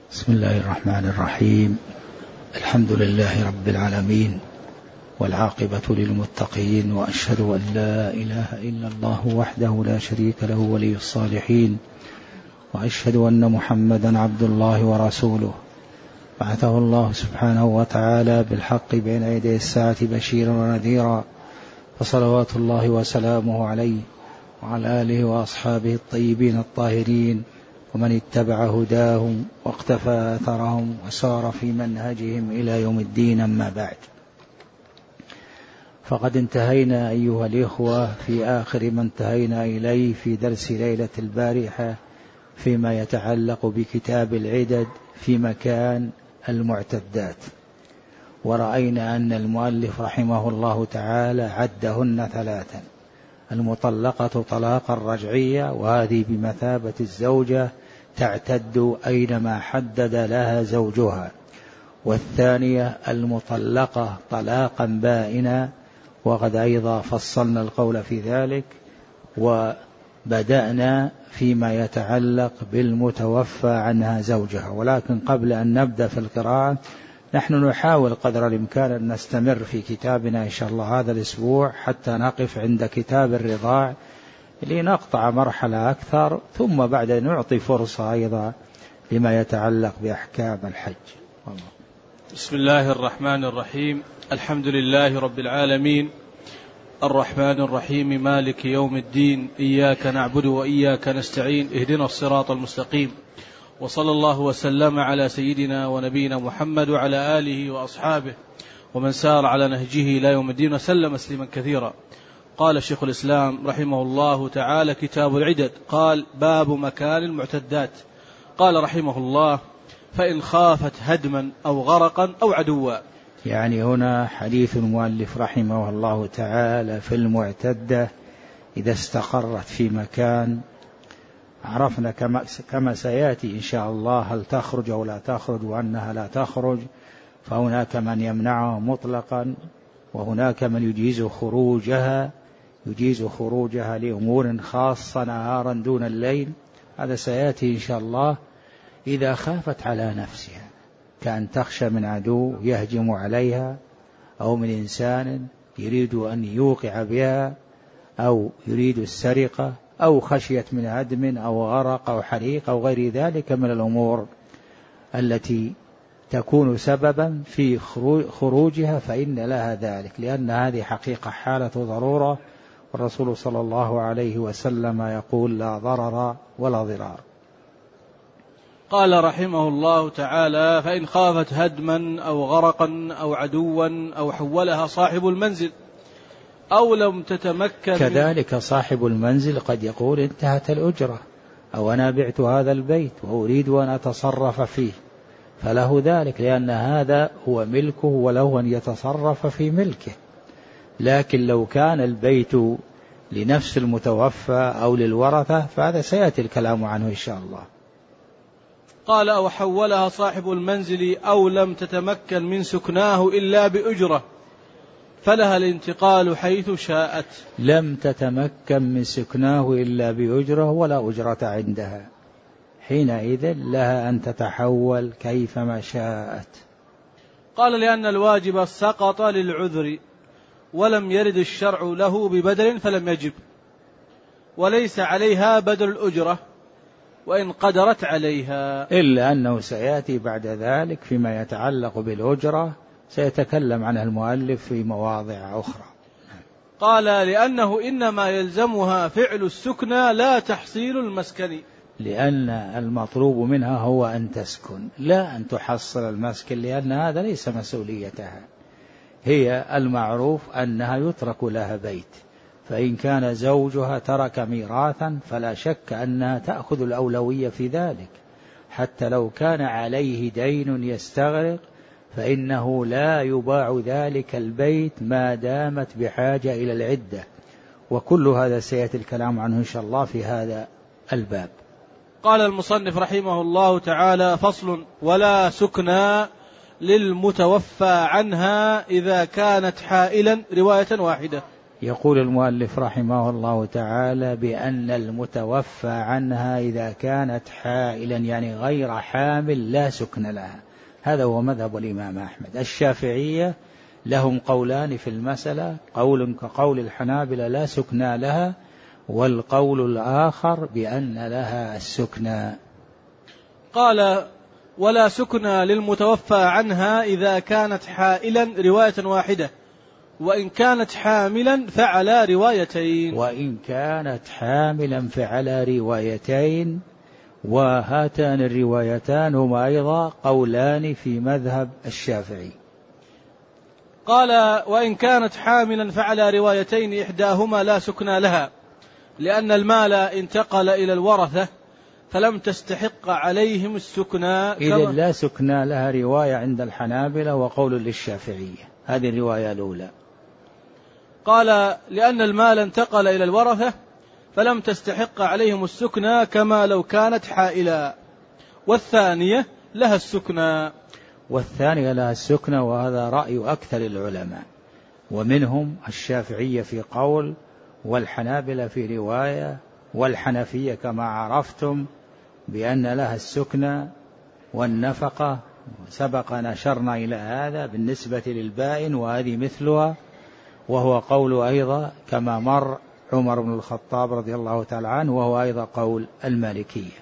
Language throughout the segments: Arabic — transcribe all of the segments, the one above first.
بسم الله الرحمن الرحيم. الحمد لله رب العالمين، والعاقبة للمتقين، وأشهد أن لا إله إلا الله وحده لا شريك له ولي الصالحين، وأشهد أن محمدا عبد الله ورسوله بعثه الله سبحانه وتعالى بالحق بين يدي الساعة بشيرا ونذيرا، فصلوات الله وسلامه عليه وعلى آله وأصحابه الطيبين الطاهرين، ومن اتبع هداهم واقتفى أثرهم وسار في منهجهم إلى يوم الدين. أما بعد، فقد انتهينا أيها الإخوة في آخر ما انتهينا إليه في درس ليلة البارحة فيما يتعلق بكتاب العدد في مكان المعتدات، ورأينا أن المؤلف رحمه الله تعالى عدهن ثلاثا: المطلقة طلاقا رجعية، وهذه بمثابة الزوجة تعتد أينما حدد لها زوجها، والثانية المطلقة طلاقا بائنا، وقد أيضا فصلنا القول في ذلك، وبدأنا فيما يتعلق بالمتوفى عنها زوجها. ولكن قبل أن نبدأ في القراءة نحن نحاول قدر الإمكان أن نستمر في كتابنا إن شاء الله هذا الأسبوع حتى نقف عند كتاب الرضاع لنقطع مرحلة أكثر، ثم بعد نعطي فرصة أيضا لما يتعلق بأحكام الحج. بسم الله الرحمن الرحيم. الحمد لله رب العالمين، الرحمن الرحيم، مالك يوم الدين، إياك نعبد وإياك نستعين، اهدنا الصراط المستقيم، وصلى الله وسلم على سيدنا ونبينا محمد وعلى آله وأصحابه ومن سار على نهجه إلى يوم الدين وسلم تسليما كثيرا. قال شيخ الإسلام رحمه الله تعالى: كتاب العدد. قال: باب مكان المعتدات. قال رحمه الله: فإن خافت هدما أو غرقا أو عدوا. يعني هنا حديث المؤلف رحمه الله تعالى في المعتدة إذا استقرت في مكان، عرفنا كما سيأتي إن شاء الله هل تخرج أو لا تخرج، وأنها لا تخرج، فهناك من يمنعها مطلقا، وهناك من يجيز خروجها لأمور خاصة نهارا دون الليل. هذا سيأتي إن شاء الله. إذا خافت على نفسها كأن تخشى من عدو يهجم عليها، أو من إنسان يريد أن يوقع بها، أو يريد السرقة، أو خشيت من هدم أو غرق أو حريق أو غير ذلك من الأمور التي تكون سببا في خروجها، فإن لها ذلك، لأن هذه حقيقة حالة ضرورة، والرسول صلى الله عليه وسلم يقول: لا ضرر ولا ضرار. قال رحمه الله تعالى: فإن خافت هدما أو غرقا أو عدوا أو حولها صاحب المنزل أو لم تتمكن. كذلك صاحب المنزل قد يقول: انتهت الأجرة، أو أنا بعت هذا البيت وأريد أن أتصرف فيه، فله ذلك، لأن هذا هو ملكه وله أن يتصرف في ملكه. لكن لو كان البيت لنفس المتوفى أو للورثة فهذا سيأتي الكلام عنه إن شاء الله. قال: أو حولها صاحب المنزل أو لم تتمكن من سكناه إلا بأجرة، فلها الانتقال حيث شاءت. لم تتمكن من سكناه إلا بأجرة ولا أجرة عندها، حينئذ لها أن تتحول كيفما شاءت. قال: لأن الواجب سقط للعذر، ولم يرد الشرع له ببدل فلم يجب، وليس عليها بدل الأجرة وإن قدرت عليها، إلا أنه سيأتي بعد ذلك فيما يتعلق بالأجرة، سيتكلم عنها المؤلف في مواضع أخرى. قال: لأنه إنما يلزمها فعل السكنى لا تحصيل المسكن. لأن المطلوب منها هو أن تسكن، لا أن تحصل المسكن، لأن هذا ليس مسؤوليتها. هي المعروف أنها يترك لها بيت، فإن كان زوجها ترك ميراثا فلا شك أنها تأخذ الأولوية في ذلك، حتى لو كان عليه دين يستغرق فإنه لا يباع ذلك البيت ما دامت بحاجة إلى العدة. وكل هذا سيأتي الكلام عنه إن شاء الله في هذا الباب. قال المصنف رحمه الله تعالى: فصل: ولا سكنى للمتوفى عنها إذا كانت حائلا. رواية واحدة. يقول المؤلف رحمه الله تعالى بأن المتوفى عنها إذا كانت حائلا يعني غير حامل لا سكن لها. هذا هو مذهب الإمام أحمد. الشافعية لهم قولان في المسألة، قول كقول الحنابلة لا سكن لها، والقول الآخر بأن لها السكن. قال ولا سكن للمتوفى عنها إذا كانت حائلا رواية واحدة، وإن كانت حاملا فعلى روايتين. وإن كانت حاملا فعلى روايتين، وهاتان الروايتان هما أيضا قولان في مذهب الشافعي. قال وإن كانت حاملا فعلى روايتين، إحداهما لا سكن لها لأن المال انتقل إلى الورثة فلم تستحق عليهم السكنى. إذن لا سكنى لها رواية عند الحنابلة وقول للشافعية، هذه الرواية الأولى. قال لأن المال انتقل إلى الورثة فلم تستحق عليهم السكنى كما لو كانت حائلا. والثانية لها السكنى. والثانية لها السكنى، وهذا رأي أكثر العلماء، ومنهم الشافعية في قول، والحنابلة في رواية، والحنفية كما عرفتم بأن لها السكنى والنفقة. سبق نشرنا إلى هذا بالنسبة للبائن، وهذه مثلها، وهو قول أيضا كما مر عمر بن الخطاب رضي الله تعالى عنه، وهو أيضا قول المالكية.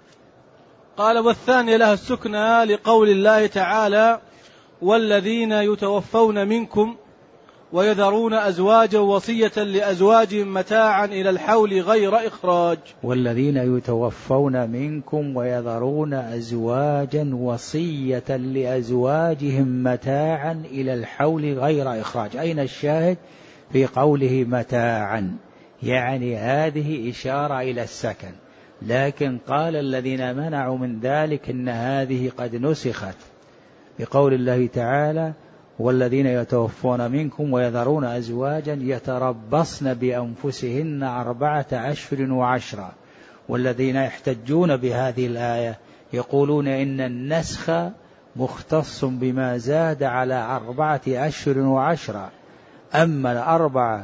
قال والثانية لها السكنى لقول الله تعالى والذين يتوفون منكم ويذرون أزواجا وصية لأزواجهم متاعا إلى الحول غير إخراج. والذين يتوفون منكم ويذرون أزواجا وصية لأزواجهم متاعا إلى الحول غير إخراج. أين الشاهد في قوله متاعا؟ يعني هذه إشارة إلى السكن، لكن قال الذين منعوا من ذلك إن هذه قد نسخت بقول الله تعالى والذين يتوفون منكم ويذرون أزواجا يتربصن بأنفسهن 4 أشهر و10. والذين يحتجون بهذه الآية يقولون إن النسخ مختص بما زاد على 4 أشهر و10، أما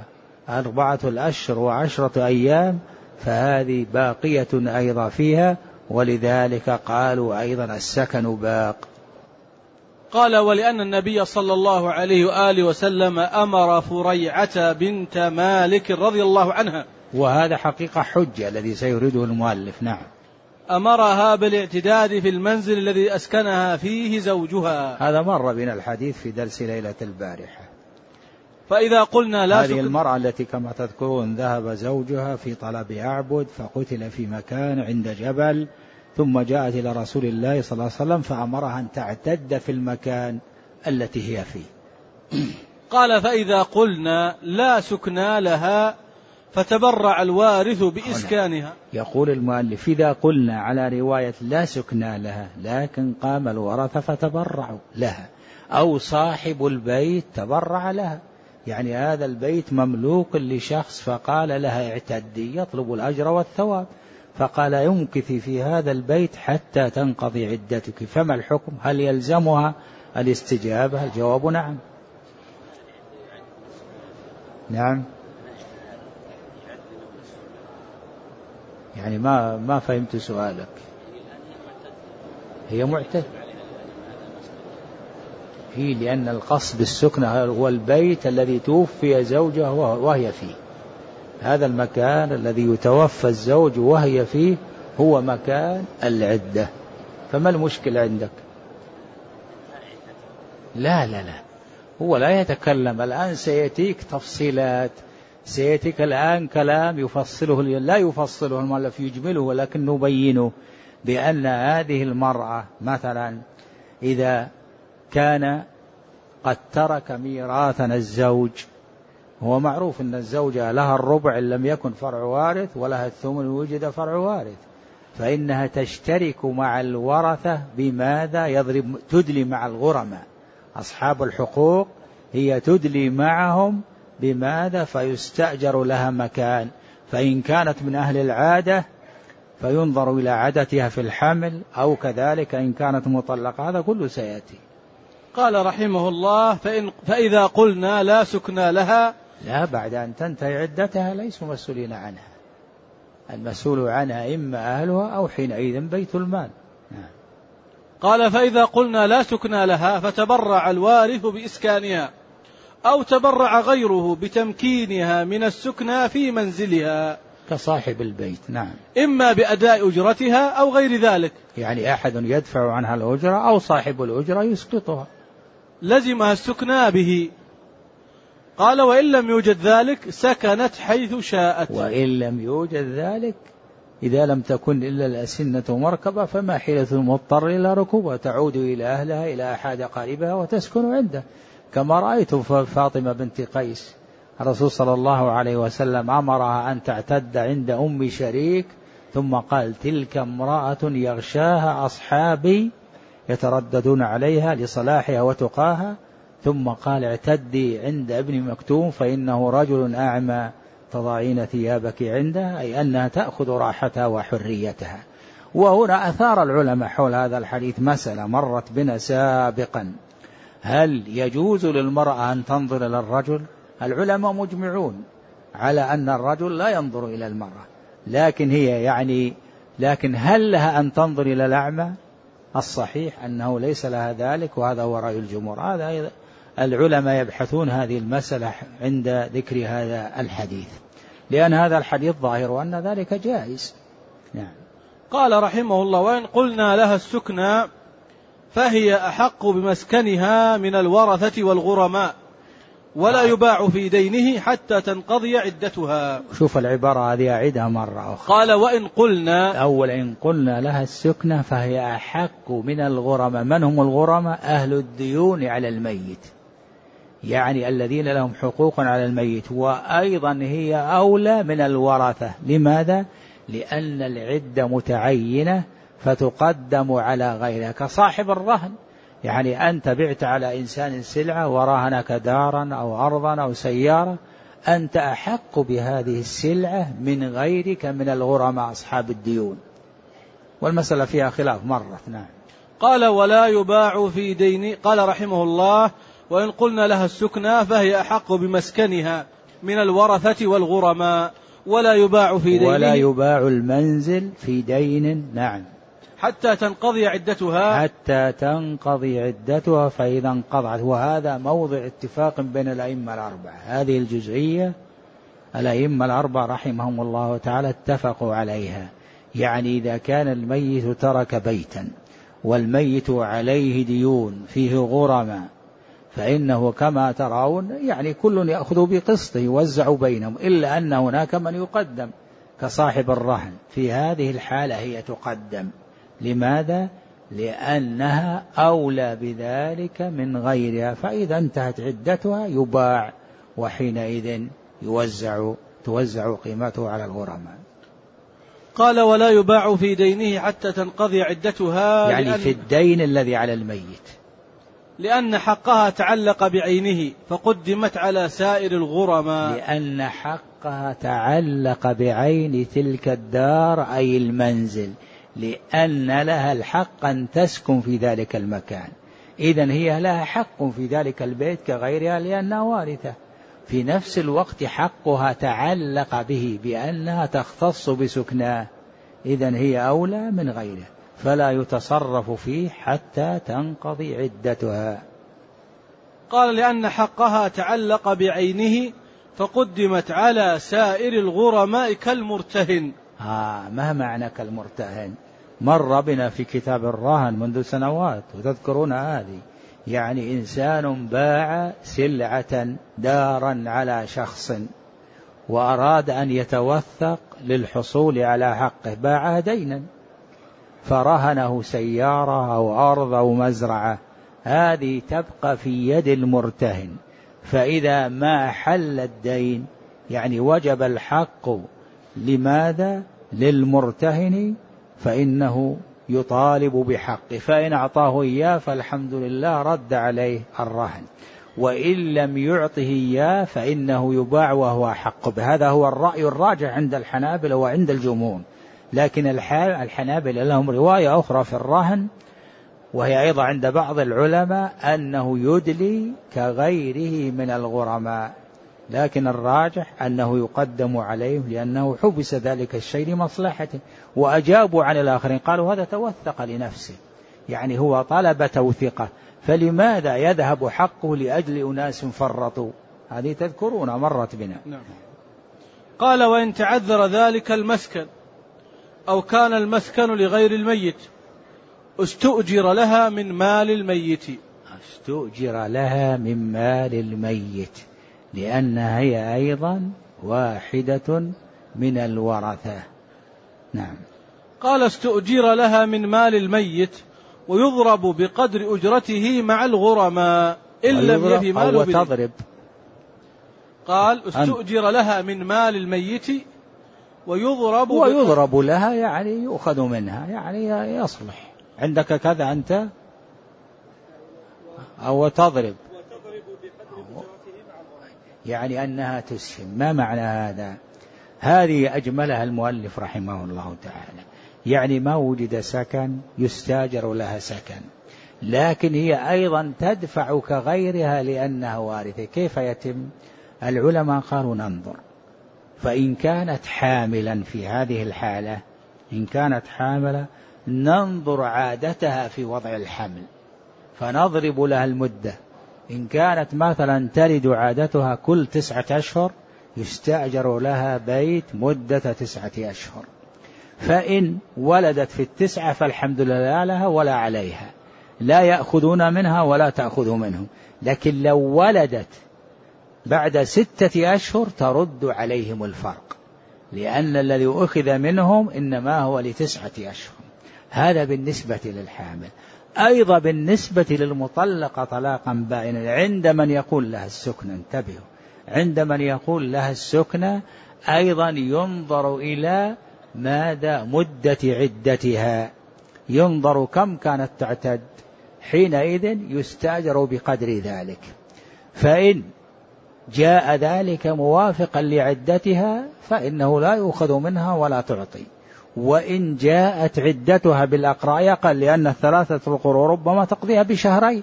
4 الأشهر و10 أيام فهذه باقية أيضا فيها، ولذلك قالوا أيضا السكن باق. قال ولأن النبي صلى الله عليه وآله وسلم أمر فريعة بنت مالك رضي الله عنها، وهذا حقيقة حجة الذي سيريده المؤلف. نعم، أمرها بالاعتداد في المنزل الذي أسكنها فيه زوجها. هذا مر بنا الحديث في درس ليلة البارحة. فإذا قلنا لا هذه المرأة التي كما تذكرون ذهب زوجها في طلب أعبد فقتل في مكان عند جبل، ثم جاءت إلى رسول الله صلى الله عليه وسلم فأمرها أن تعتد في المكان التي هي فيه. قال فإذا قلنا لا سكنى لها فتبرع الوارث بإسكانها. يقول المؤلف إذا قلنا على رواية لا سكنى لها لكن قام الورثة فتبرعوا لها، أو صاحب البيت تبرع لها، يعني هذا البيت مملوك لشخص فقال لها اعتدي يطلب الأجر والثواب، فقال يمكثي في هذا البيت حتى تنقضي عدتك، فما الحكم؟ هل يلزمها الاستجابة؟ الجواب نعم. نعم، يعني ما فهمت سؤالك. هي معتد، هي لأن القصد بالسكنة هو البيت الذي توفي زوجها وهي فيه، هذا المكان الذي يتوفى الزوج وهي فيه هو مكان العدة، فما المشكلة عندك؟ لا هو لا يتكلم الآن، سيأتيك تفصيلات، سيأتيك الآن كلام يفصله، لا يفصله المؤلف يجمله ولكن نبينه، بأن هذه المرأة مثلا إذا كان قد ترك ميراثا الزوج، هو معروف أن الزوجة لها الربع إن لم يكن فرع وارث، ولها الثمن وجد فرع وارث، فإنها تشترك مع الورثة بماذا؟ تدلي مع الغرماء، أصحاب الحقوق هي تدلي معهم بماذا؟ فيستأجر لها مكان، فإن كانت من أهل العادة فينظر إلى عادتها في الحمل، أو كذلك إن كانت مطلقة، هذا كله سيأتي. قال رحمه الله فإذا قلنا لا سكنى لها لا، بعد أن تنتهي عدتها ليسوا مسؤولين عنها، المسؤول عنها إما أهلها أو حينئذ بيت المال. نعم. قال فإذا قلنا لا سكنى لها فتبرع الوارث بإسكانها أو تبرع غيره بتمكينها من السكنى في منزلها كصاحب البيت. نعم. إما بأداء أجرتها أو غير ذلك، يعني أحد يدفع عنها الأجرة أو صاحب الأجرة يسقطها، لزمها السكنى به. قال وإن لم يوجد ذلك سكنت حيث شاءت. وإن لم يوجد ذلك، إذا لم تكن إلا الأسنة مركبة فما حيلة المضطر إلى ركوبها، تعود إلى أهلها إلى أحد أقاربها وتسكن عنده، كما رأيت فاطمة بنت قيس الرسول صلى الله عليه وسلم أمرها أن تعتد عند أم شريك، ثم قال تلك امرأة يغشاها أصحابي يترددون عليها لصلاحها وتقاها، ثم قال اعتدي عند ابن مكتوم فإنه رجل أعمى تضعين ثيابك عنده، أي أنها تأخذ راحتها وحريتها. وهنا أثار العلماء حول هذا الحديث مسألة مرت بنا سابقا، هل يجوز للمرأة أن تنظر إلى الرجل؟ العلماء مجمعون على أن الرجل لا ينظر إلى المرأة، لكن هل لها أن تنظر إلى الأعمى؟ الصحيح أنه ليس لها ذلك، وهذا هو رأي الجمهور. هذا العلماء يبحثون هذه المسألة عند ذكر هذا الحديث، لأن هذا الحديث ظاهر وأن ذلك جائز. نعم. قال رحمه الله وإن قلنا لها السكنى فهي أحق بمسكنها من الورثة والغرماء ولا يباع في دينه حتى تنقضي عدتها. شوف العبارة هذه أعيدها مرة أخرى. قال وإن قلنا، أول إن قلنا لها السكنة فهي أحق من الغرماء. من هم الغرماء؟ أهل الديون على الميت، يعني الذين لهم حقوق على الميت، وأيضا هي أولى من الورثة. لماذا؟ لأن العدة متعينة فتقدم على غيرها، كصاحب الرهن، يعني أنت بعت على إنسان سلعة وراهنك دارا أو أرضا أو سيارة، أنت أحق بهذه السلعة من غيرك من الغرماء أصحاب الديون، والمسألة فيها خلاف مرة. نعم. قال ولا يباع في دين. قال رحمه الله وإن قلنا لها السكنى فهي أحق بمسكنها من الورثة والغرماء ولا يباع في دين، ولا يباع المنزل في دين. نعم. حتى تنقضي عدتها، حتى تنقضي عدتها، فإذا انقضت. وهذا موضع اتفاق بين الأئمة الأربعة، هذه الجزئية الأئمة الأربعة رحمهم الله تعالى اتفقوا عليها. يعني إذا كان الميت ترك بيتا والميت عليه ديون فيه غرماء، فإنه كما ترون يعني كل يأخذ بقسطه يوزع بينهم، إلا أن هناك من يقدم كصاحب الرهن. في هذه الحالة هي تقدم. لماذا؟ لأنها أولى بذلك من غيرها، فإذا انتهت عدتها يباع، وحينئذ توزع قيمته على الغرماء. قال ولا يباع في دينه حتى تنقضي عدتها، يعني في الدين الذي على الميت، لأن حقها تعلق بعينه فقدمت على سائر الغرماء. لأن حقها تعلق بعين تلك الدار أي المنزل، لأن لها الحق أن تسكن في ذلك المكان، إذن هي لها حق في ذلك البيت كغيرها لأنها وارثة. في نفس الوقت حقها تعلق به بأنها تختص بسكناه، إذن هي أولى من غيره، فلا يتصرف فيه حتى تنقضي عدتها. قال لأن حقها تعلق بعينه فقدمت على سائر الغرماء كالمرتهن. ما معنى كالمرتهن؟ مر بنا في كتاب الرهن منذ سنوات وتذكرون هذه، يعني إنسان باع سلعة دارا على شخص وأراد أن يتوثق للحصول على حقه، باعها دينا فرهنه سيارة أو أرض أو مزرعة، هذه تبقى في يد المرتهن. فإذا ما حل الدين يعني وجب الحق لماذا؟ للمرتهن، فإنه يطالب بحقه، فإن أعطاه إياه فالحمد لله رد عليه الرهن، وإن لم يعطه إياه فإنه يباع وهو حق به. هذا هو الرأي الراجح عند الحنابلة وعند الجمهور. لكن الحنابلة لهم رواية أخرى في الرهن، وهي أيضا عند بعض العلماء، أنه يدلي كغيره من الغرماء، لكن الراجح أنه يقدم عليه لأنه حبس ذلك الشيء لمصلحته. وأجابوا عن الآخرين قالوا هذا توثق لنفسه، يعني هو طلب توثيقه، فلماذا يذهب حقه لأجل أناس فرطوا؟ هذه تذكرون مرت بنا. نعم. قال وإن تعذر ذلك المسكن أو كان المسكن لغير الميت استؤجر لها من مال الميت. استؤجر لها من مال الميت لأنها هي أيضا واحدة من الورثة. نعم. قال استؤجر لها من مال الميت ويضرب بقدر أجرته مع الغرماء إن لم يفي ماله وتضرب. قال استؤجر لها من مال الميت ويضرب لها يعني يؤخذ منها، يعني يصلح عندك كذا أنت أو تضرب يعني أنها تسهم. ما معنى هذا؟ هذه أجملها المؤلف رحمه الله تعالى، يعني ما وجد سكن يستاجر لها سكن، لكن هي أيضا تدفع كغيرها لأنها وارثة. كيف يتم؟ العلماء قالوا ننظر، فإن كانت حاملا في هذه الحالة، إن كانت حاملة ننظر عادتها في وضع الحمل فنضرب لها المدة. إن كانت مثلا تلد عادتها كل 9 أشهر يستأجر لها بيت مدة 9 أشهر، فإن ولدت في 9 فالحمد لله لها ولا عليها، لا يأخذون منها ولا تأخذ منهم. لكن لو ولدت بعد 6 أشهر ترد عليهم الفرق، لأن الذي أخذ منهم إنما هو ل9 أشهر. هذا بالنسبة للحامل. أيضا بالنسبة للمطلقة طلاقا بائنا عند من يقول لها السكنة، انتبهوا، عند من يقول لها السكنة أيضا ينظر إلى ماذا مدة عدتها، ينظر كم كانت تعتد، حينئذ يستأجر بقدر ذلك. فإن جاء ذلك موافقا لعدتها فإنه لا يؤخذ منها ولا تعطي. وإن جاءت عدتها بالأقراء أقل، لأن 3 القروء ربما تقضيها ب2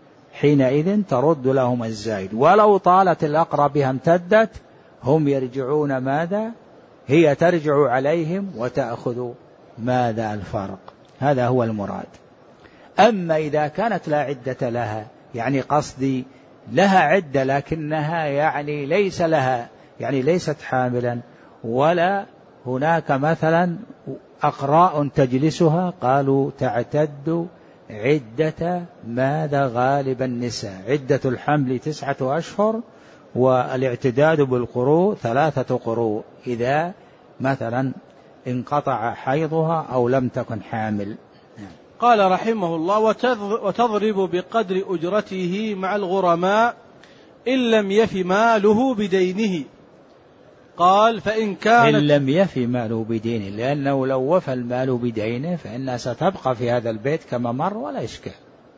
حينئذ ترد لهم الزائد. ولو طالت الأقراء بها امتدت هم يرجعون ماذا؟ هي ترجع عليهم وتأخذ ماذا الفرق. هذا هو المراد. أما إذا كانت لا عدة لها، يعني قصدي لها عدة لكنها يعني ليس لها، يعني ليست حاملا ولا هناك مثلا أقراء تجلسها، قالوا تعتد عدة ماذا غالب النساء، عدة الحمل 9 أشهر والاعتداد بالقروء 3 قروء إذا مثلا انقطع حيضها أو لم تكن حامل. قال رحمه الله وتضرب بقدر أجرته مع الغرماء إن لم يف ماله بدينه. قال فإن كانت إن لم يف ماله بدينه، لأنه لو وفى المال بدينه فإنها ستبقى في هذا البيت كما مر ولا إشكال.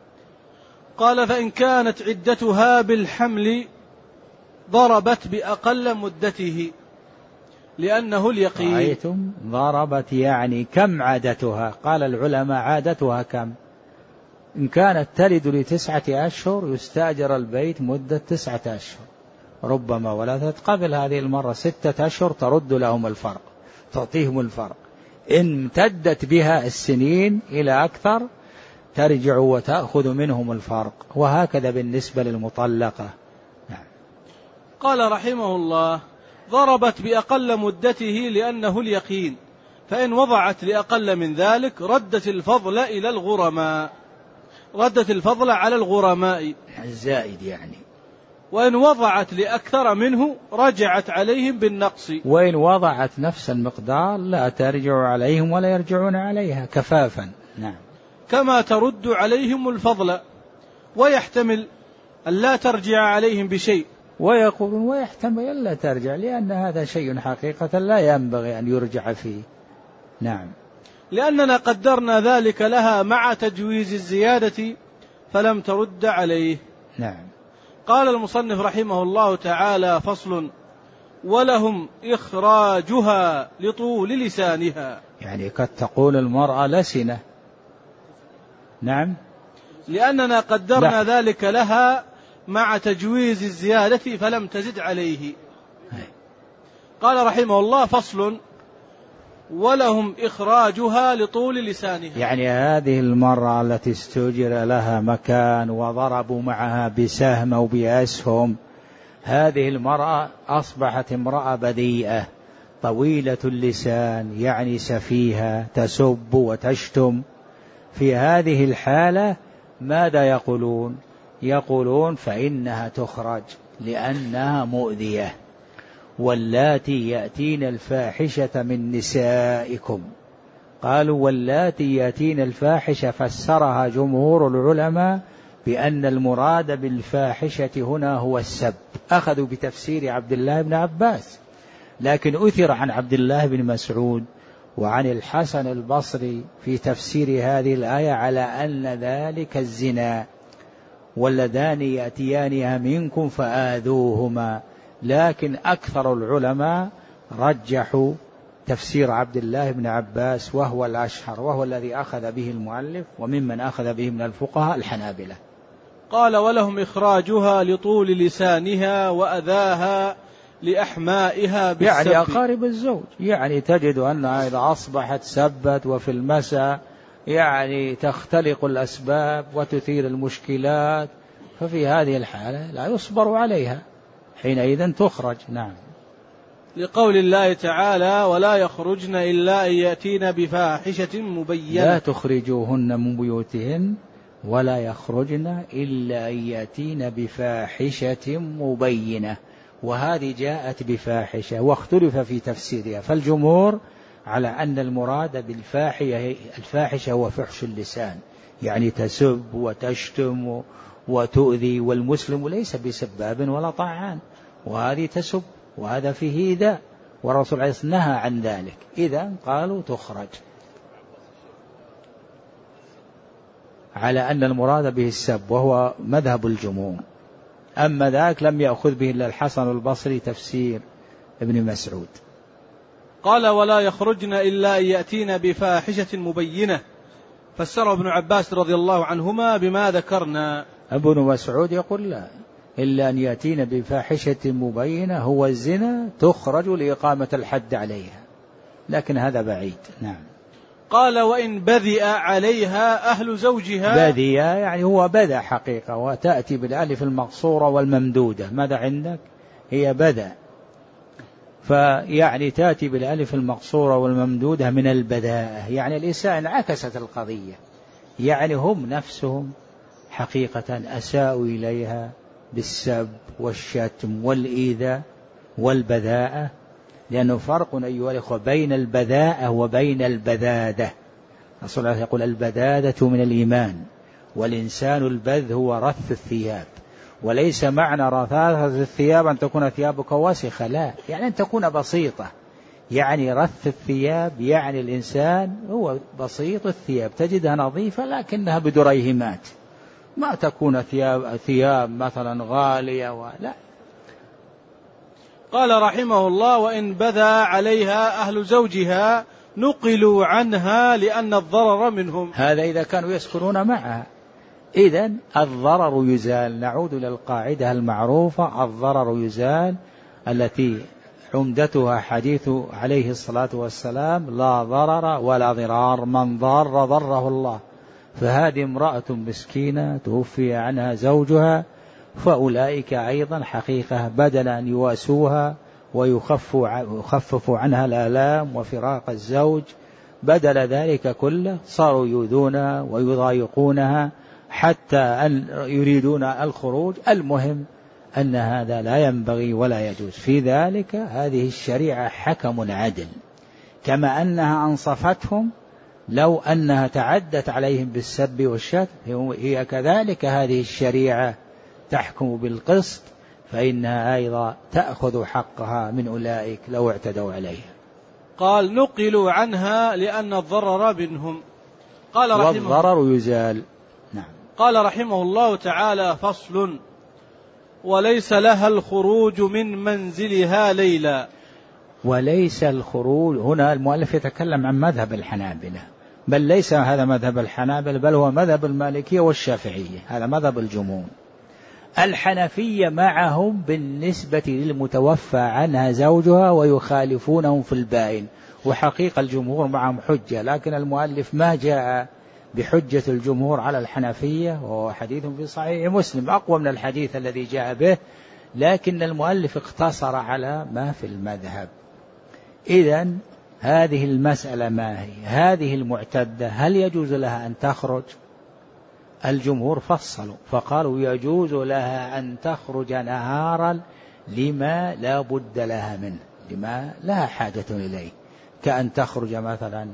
قال فإن كانت عدتها بالحمل ضربت بأقل مدته لأنه اليقين. رأيتم؟ ضربت يعني كم عادتها؟ قال العلماء عادتها كم؟ إن كانت تلد ل9 أشهر يستأجر البيت مدة 9 أشهر، ربما ولدت قبل هذه المرة 6 أشهر ترد لهم الفرق، تعطيهم الفرق. إن امتدت بها السنين إلى أكثر ترجع وتأخذ منهم الفرق، وهكذا بالنسبة للمطلقة. نعم. قال رحمه الله ضربت بأقل مدته لأنه اليقين، فإن وضعت لأقل من ذلك ردت الفضل إلى الغرماء، ردت الفضل على الغرماء الزائد يعني. وإن وضعت لأكثر منه رجعت عليهم بالنقص. وإن وضعت نفس المقدار لا ترجع عليهم ولا يرجعون عليها كفافا. نعم. كما ترد عليهم الفضل، ويحتمل أن لا ترجع عليهم بشيء. ويقولون ويحتمل أن لا ترجع، لأن هذا شيء حقيقة لا ينبغي أن يرجع فيه. نعم. لأننا قدرنا ذلك لها مع تجويز الزيادة فلم ترد عليه. نعم. قال المصنف رحمه الله تعالى فصل ولهم إخراجها لطول لسانها. يعني قد تقول المرأة لسنة. نعم. لأننا قدرنا ذلك لها مع تجويز الزيادة فلم تزد عليه. قال رحمه الله: فصل: ولهم إخراجها لطول لسانها. يعني هذه المرأة التي استؤجر لها مكان وضربوا معها بسهم أو بأسهم، هذه المرأة أصبحت امرأة بذيئة طويلة اللسان، يعني سفيهة، تسب وتشتم. في هذه الحالة ماذا يقولون؟ يقولون فإنها تخرج لأنها مؤذية. واللاتي يأتين الفاحشة من نسائكم، قالوا واللاتي يأتين الفاحشة فسرها جمهور العلماء بأن المراد بالفاحشة هنا هو السب، أخذوا بتفسير عبد الله بن عباس، لكن أثر عن عبد الله بن مسعود وعن الحسن البصري في تفسير هذه الآية على أن ذلك الزنا، واللذان يأتيانها منكم فآذوهما. لكن أكثر العلماء رجحوا تفسير عبد الله بن عباس وهو الأشهر، وهو الذي أخذ به المؤلف وممن أخذ به من الفقهاء الحنابلة. قال: ولهم إخراجها لطول لسانها وأذاها لأحمائها بالسب. يعني أقارب الزوج، يعني تجد أنها إذا أصبحت سبت وفي المساء يعني تختلق الأسباب وتثير المشكلات، ففي هذه الحالة لا يصبر عليها، حينئذ تخرج. نعم. لقول الله تعالى: ولا يخرجن إلا أن يأتين بفاحشة مبينة. لا تخرجوهن من بيوتهن ولا يخرجن إلا أن يأتين بفاحشة مبينة، وهذه جاءت بفاحشة واختلف في تفسيرها، فالجمهور على أن المراد بالفاحشة هو فحش اللسان، يعني تسب وتشتم وتؤذي، والمسلم ليس بسباب ولا طعان، وهذه تسب وهذا فيه إيذاء، والرسول عليه الصلاة والسلام نهى عن ذلك. إذا قالوا تخرج على أن المراد به السب، وهو مذهب الجمهور. أما ذاك لم يأخذ به إلا الحسن البصري تفسير ابن مسعود. قال: ولا يخرجن إلا أن يأتين بفاحشة مبينة، فسر ابن عباس رضي الله عنهما بما ذكرنا. ابن مسعود يقول لا، إلا أن يأتين بفاحشة مبينة هو الزنا، تخرج لإقامة الحد عليها، لكن هذا بعيد. نعم. قال: وإن بذئ عليها أهل زوجها. بذئ يعني هو بذى حقيقة، وتأتي بالألف المقصورة والممدودة. ماذا عندك؟ هي بذى، فيعني تأتي بالألف المقصورة والممدودة من البذاءة، يعني الإساءة انعكست القضية، يعني هم نفسهم حقيقة أساءوا إليها بالسب والشتم والإيذاء والبذاءة، لأنه فرق أيها الأخوة بين البذاءة وبين البذادة. رسول الله يقول: البذادة من الإيمان، والإنسان البذ هو رث الثياب، وليس معنى رثاثة الثياب أن تكون ثيابك واسخة، لا، يعني أن تكون بسيطة، يعني رث الثياب يعني الإنسان هو بسيط الثياب، تجدها نظيفة لكنها بدريهمات، ما تكون ثياب مثلا غالية ولا. قال رحمه الله: وإن بذى عليها أهل زوجها نقلوا عنها لأن الضرر منهم. هذا إذا كانوا يسكنون معها، إذن الضرر يزال. نعود إلى القاعدة المعروفة: الضرر يزال، التي عمدتها حديث عليه الصلاة والسلام: لا ضرر ولا ضرار، من ضار ضره الله. فهذه امرأة مسكينة توفي عنها زوجها، فأولئك أيضا حقيقة بدل أن يواسوها ويخففوا عنها الآلام وفراق الزوج، بدل ذلك كله صاروا يؤذونها ويضايقونها حتى أن يريدون الخروج. المهم أن هذا لا ينبغي ولا يجوز. في ذلك هذه الشريعة حكم عدل، كما أنها أنصفتهم لو أنها تعدت عليهم بالسب والشتم، هي كذلك هذه الشريعة تحكم بالقسط، فإنها أيضا تأخذ حقها من أولئك لو اعتدوا عليها. قال: نقلوا عنها لأن الضرر منهم. قال رحمه والضرر يزال. نعم. قال رحمه الله تعالى: فصل: وليس لها الخروج من منزلها ليلا. وليس الخروج، هنا المؤلف يتكلم عن مذهب الحنابلة، بل ليس هذا مذهب الحنابلة، بل هو مذهب المالكية والشافعية، هذا مذهب الجمهور. الحنفية معهم بالنسبة للمتوفى عنها زوجها ويخالفونهم في البائن، وحقيقة الجمهور معهم حجة، لكن المؤلف ما جاء بحجة الجمهور على الحنفية، وهو حديث في صحيح مسلم أقوى من الحديث الذي جاء به، لكن المؤلف اقتصر على ما في المذهب. إذن هذه المسألة ما هي؟ هذه المعتدة هل يجوز لها أن تخرج؟ الجمهور فصلوا فقالوا يجوز لها أن تخرج نهارا لما لا بد لها منه، لما لها حاجة إليه، كأن تخرج مثلا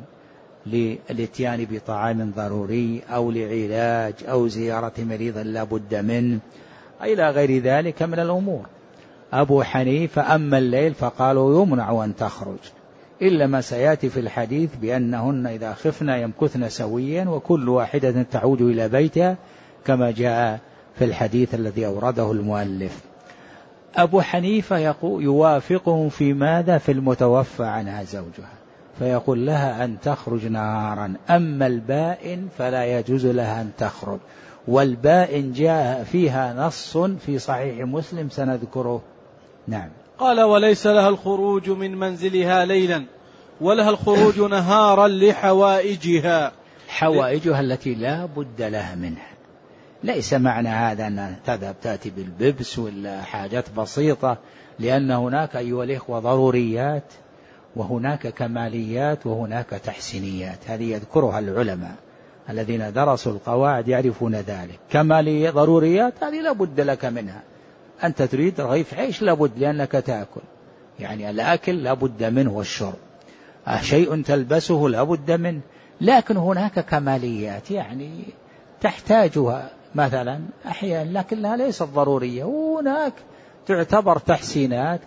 للاتيان بطعام ضروري أو لعلاج أو زيارة مريض لا بد منه إلى غير ذلك من الأمور. أبو حنيفة أما الليل فقالوا يمنع أن تخرج، إلا ما سيأتي في الحديث بأنهن إذا خفنا يمكثن سويا وكل واحدة تعود إلى بيتها كما جاء في الحديث الذي أورده المؤلف. أبو حنيفة يوافقهم في ماذا؟ في المتوفى عنها زوجها، فيقول لها أن تخرج نهارا، أما البائن فلا يجوز لها أن تخرج، والبائن جاء فيها نص في صحيح مسلم سنذكره. نعم. قال وليس لها الخروج من منزلها ليلا ولها الخروج نهارا لحوائجها، حوائجها التي لا بد لها منها، ليس معنى هذا أن تذهب تأتي بالببس ولا حاجات بسيطة، لأن هناك أيها الإخوة ضروريات وهناك كماليات وهناك تحسينيات، هذه يذكرها العلماء الذين درسوا القواعد يعرفون ذلك. كمالية ضروريات هذه لا بد لك منها، أنت تريد رغيف عيش لا بد لأنك تأكل، يعني الأكل لا بد منه والشرب، شيء تلبسه لا بد منه، لكن هناك كماليات يعني تحتاجها مثلا أحيانا لكنها ليست ضرورية، وهناك تعتبر تحسينات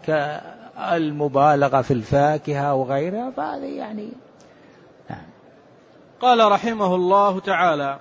كالمبالغة في الفاكهة وغيرها، فهذه يعني قال رحمه الله تعالى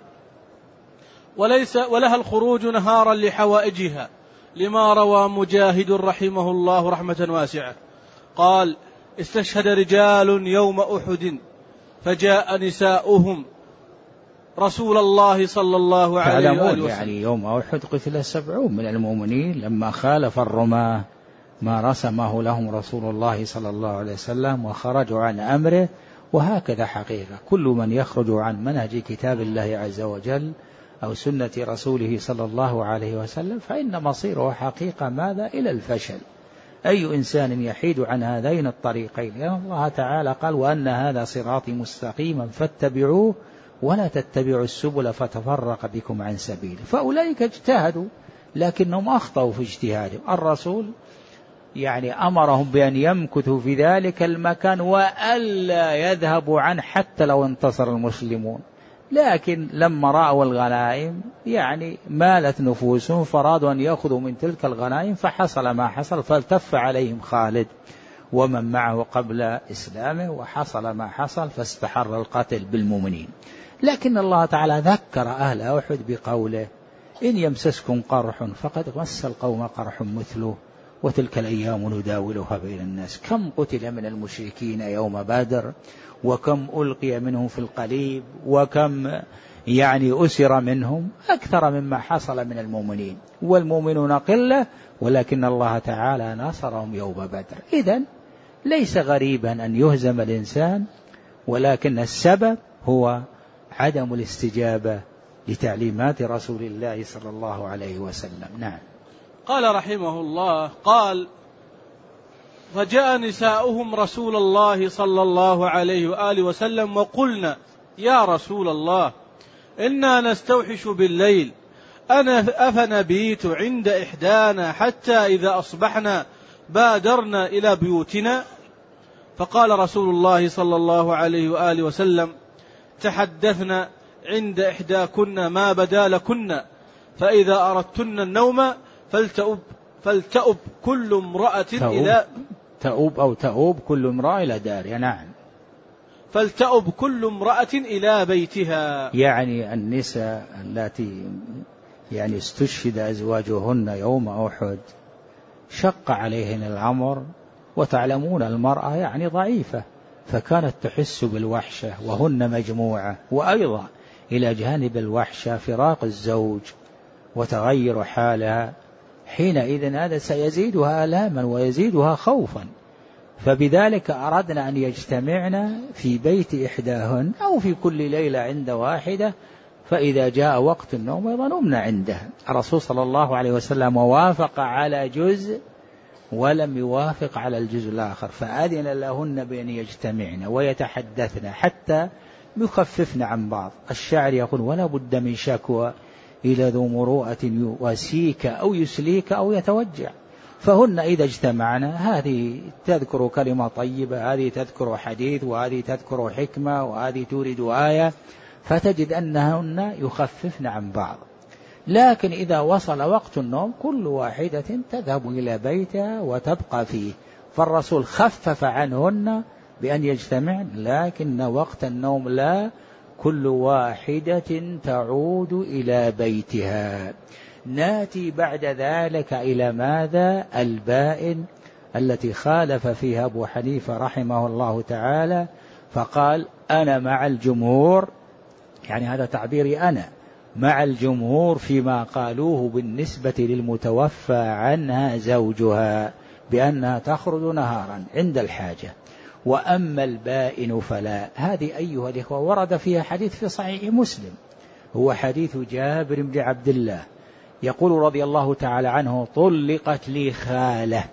ولها الخروج نهارا لحوائجها، لما روى مجاهد رحمه الله رحمة واسعة قال استشهد رجال يوم أحد فجاء نساؤهم رسول الله صلى الله عليه وسلم. يعني يوم أحد قتل 70 من المؤمنين لما خالف الرماة ما رسمه لهم رسول الله صلى الله عليه وسلم وخرجوا عن أمره. وهكذا حقيقة كل من يخرج عن منهج كتاب الله عز وجل أو سنة رسوله صلى الله عليه وسلم فإن مصيره حقيقة ماذا؟ إلى الفشل. أي إنسان يحيد عن هذين الطريقين، لأن الله تعالى قال وأن هذا صراطي مستقيما فاتبعوه ولا تتبعوا السبل فتفرق بكم عن سبيله. فأولئك اجتهدوا لكنهم أخطأوا في اجتهادهم. الرسول يعني أمرهم بأن يمكثوا في ذلك المكان وألا يذهبوا عنه حتى لو انتصر المسلمون، لكن لما رأوا الغنائم يعني مالت نفوسهم فرادوا أن يأخذوا من تلك الغنائم، فحصل ما حصل، فالتف عليهم خالد ومن معه قبل إسلامه وحصل ما حصل، فاستحر القتل بالمؤمنين. لكن الله تعالى ذكر أهل أحد بقوله إن يمسسكم قرح فقد مس القوم قرح مثله وتلك الأيام نداولها بين الناس. كم قتل من المشركين يوم بدر، وكم ألقي منهم في القليب، وكم يعني أسر منهم، أكثر مما حصل من المؤمنين، والمؤمنون قلة ولكن الله تعالى نصرهم يوم بدر. إذن ليس غريبا أن يهزم الإنسان، ولكن السبب هو عدم الاستجابة لتعليمات رسول الله صلى الله عليه وسلم. نعم. قال رحمه الله قال فجاء نساؤهم رسول الله صلى الله عليه وآله وسلم وقلنا يا رسول الله إنا نستوحش بالليل أفنبيت عند إحدانا حتى إذا أصبحنا بادرنا إلى بيوتنا. فقال رسول الله صلى الله عليه وآله وسلم تحدثنا عند إحداكن ما بدا لكن، فإذا أردتن النوم فلتأب كل امرأة إلى تأوب كل امرأة إلى دارها. نعم. فلتأب كل امرأة إلى بيتها، يعني النساء التي يعني استشهد أزواجهن يوم أحد شق عليهن الأمر، وتعلمون المرأة يعني ضعيفة، فكانت تحس بالوحشة وهن مجموعة، وأيضا إلى جانب الوحشة فراق الزوج وتغير حالها حينئذ هذا سيزيدها آلاما ويزيدها خوفا. فبذلك أردنا أن يجتمعنا في بيت إحداهن أو في كل ليلة عند واحدة، فإذا جاء وقت النوم نمنا عندها. الرسول صلى الله عليه وسلم وافق على جزء ولم يوافق على الجزء الآخر، فأذن لهن بأن يجتمعن ويتحدثن حتى يخففن عن بعض. الشاعر يقول: ولا بد من شكوى إلى ذو مروءة يواسيك أو يسليك أو يتوجع. فهن إذا اجتمعنا هذه تذكر كلمة طيبة، هذه تذكر حديث، وهذه تذكر حكمة، وهذه تورد آية، فتجد أنهن يخففن عن بعض. لكن إذا وصل وقت النوم كل واحدة تذهب إلى بيتها وتبقى فيه، فالرسول خفف عنهن بأن يجتمعن، لكن وقت النوم لا، كل واحدة تعود إلى بيتها. ناتي بعد ذلك إلى ماذا؟ البائن التي خالف فيها أبو حنيفة رحمه الله تعالى، فقال: أنا مع الجمهور، يعني هذا تعبيري أنا، مع الجمهور فيما قالوه بالنسبة للمتوفى عنها زوجها بأنها تخرج نهارا عند الحاجة. وأما البائن فلا. هذه أيها الإخوة ورد فيها حديث في صحيح مسلم، هو حديث جابر بن عبد الله يقول رضي الله تعالى عنه: طلقت لي خالة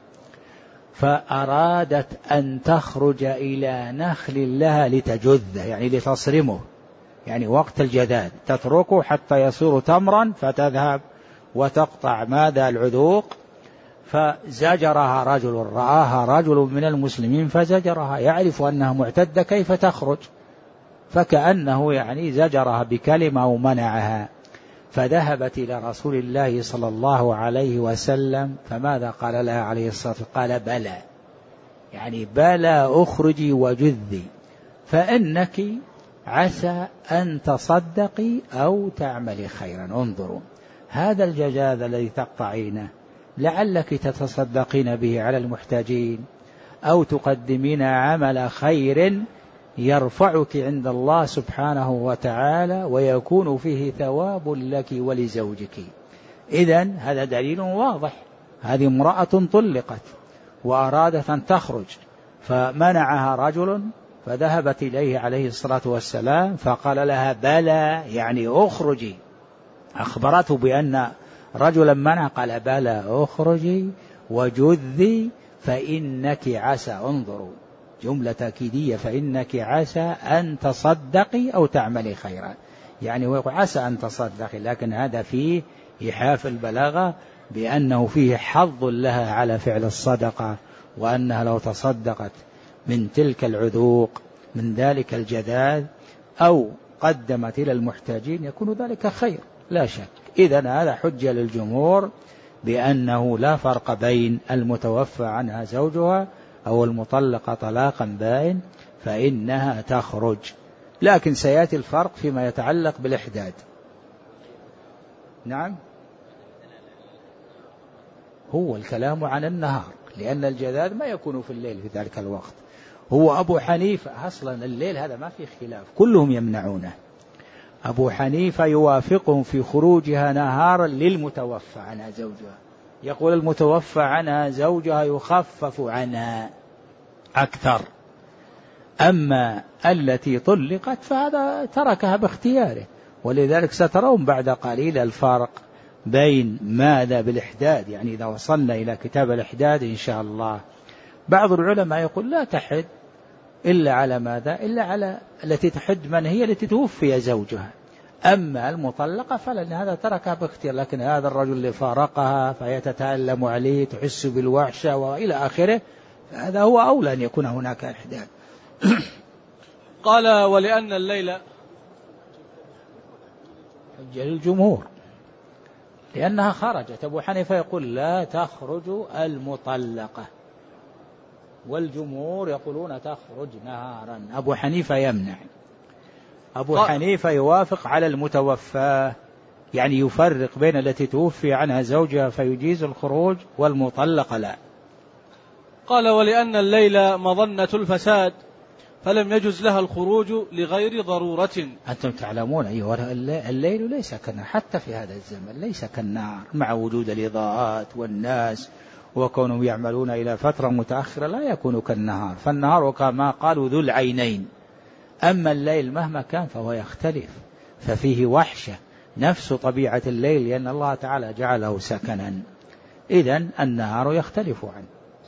فأرادت أن تخرج إلى نخل لها لتجذه، يعني لتصرمه، يعني وقت الجذاذ تتركه حتى يصير تمرا فتذهب وتقطع ماذا؟ العذوق. فزجرها رجل، رآها رجل من المسلمين فزجرها، يعرف أنها معتدة كيف تخرج، فكأنه يعني زجرها بكلمة ومنعها. فذهبت إلى رسول الله صلى الله عليه وسلم، فماذا قال لها عليه الصلاة والسلام؟ قال: بلى، يعني بلى أخرجي وجذي، فإنك عسى أن تصدقي أو تعملي خيرا. انظروا هذا الجذاذ الذي تقطعينه لعلك تتصدقين به على المحتاجين أو تقدمين عمل خير يرفعك عند الله سبحانه وتعالى ويكون فيه ثواب لك ولزوجك. إذن هذا دليل واضح. هذه امرأة طلقت وأرادت أن تخرج، فمنعها رجل، فذهبت إليه عليه الصلاة والسلام فقال لها: بلى، يعني أخرجي. أخبرته بأن رجلا منع، قال: بلى أخرجي وجذي فإنك عسى. انظروا جملة تأكيدية: فإنك عسى أن تصدقي أو تعملي خيرا، يعني عسى أن تصدقي، لكن هذا فيه إيحاف البلاغة بأنه فيه حظ لها على فعل الصدقة، وأنها لو تصدقت من تلك العذوق من ذلك الجذاذ أو قدمت إلى المحتاجين يكون ذلك خير لا شك. إذن هذا حجة للجمهور بأنه لا فرق بين المتوفى عنها زوجها أو المطلقة طلاقا بائن، فإنها تخرج. لكن سيأتي الفرق فيما يتعلق بالإحداد. نعم، هو الكلام عن النهار، لأن الجذاذ ما يكون في الليل في ذلك الوقت. هو أبو حنيفة أصلا الليل هذا ما فيه خلاف، كلهم يمنعونه. أبو حنيفة يوافقهم في خروجها نهارا للمتوفى عنها زوجها، يقول المتوفى عنها زوجها يخفف عنها أكثر. أما التي طلقت فهذا تركها باختياره، ولذلك سترون بعد قليل الفرق بين ماذا بالإحداد، يعني إذا وصلنا إلى كتاب الإحداد إن شاء الله. بعض العلماء يقول لا تحد إلا على ماذا؟ إلا على التي تحد من هي التي توفي زوجها. أما المطلقة فلأن هذا تركها باختيار، لكن هذا الرجل اللي فارقها فهي تتألم عليه، تحس بالوحشة وإلى آخره، فهذا هو أولى أن يكون هناك إحداد. قال: ولأن الليل حجة للجمهور لأنها خرجت. أبو حنيفة يقول لا تخرج المطلقة، والجمهور يقولون تخرج نهارا. أبو حنيفة يمنع. أبو حنيفة يوافق على المتوفى، يعني يفرق بين التي توفي عنها زوجها فيجيز الخروج، والمطلقة لا. قال: ولأن الليل مظنة الفساد، فلم يجز لها الخروج لغير ضرورة. أنتم تعلمون أيها الليل ليس كالنهار حتى في هذا الزمن، ليس كالنهار مع وجود الإضاءات والناس وكونهم يعملون إلى فترة متأخرة لا يكون كالنهار، فالنهار كما قالوا ذو العينين، أما الليل مهما كان فهو يختلف، ففيه وحشة نفس طبيعة الليل لأن الله تعالى جعله سكنا، إذن النهار يختلف عنه.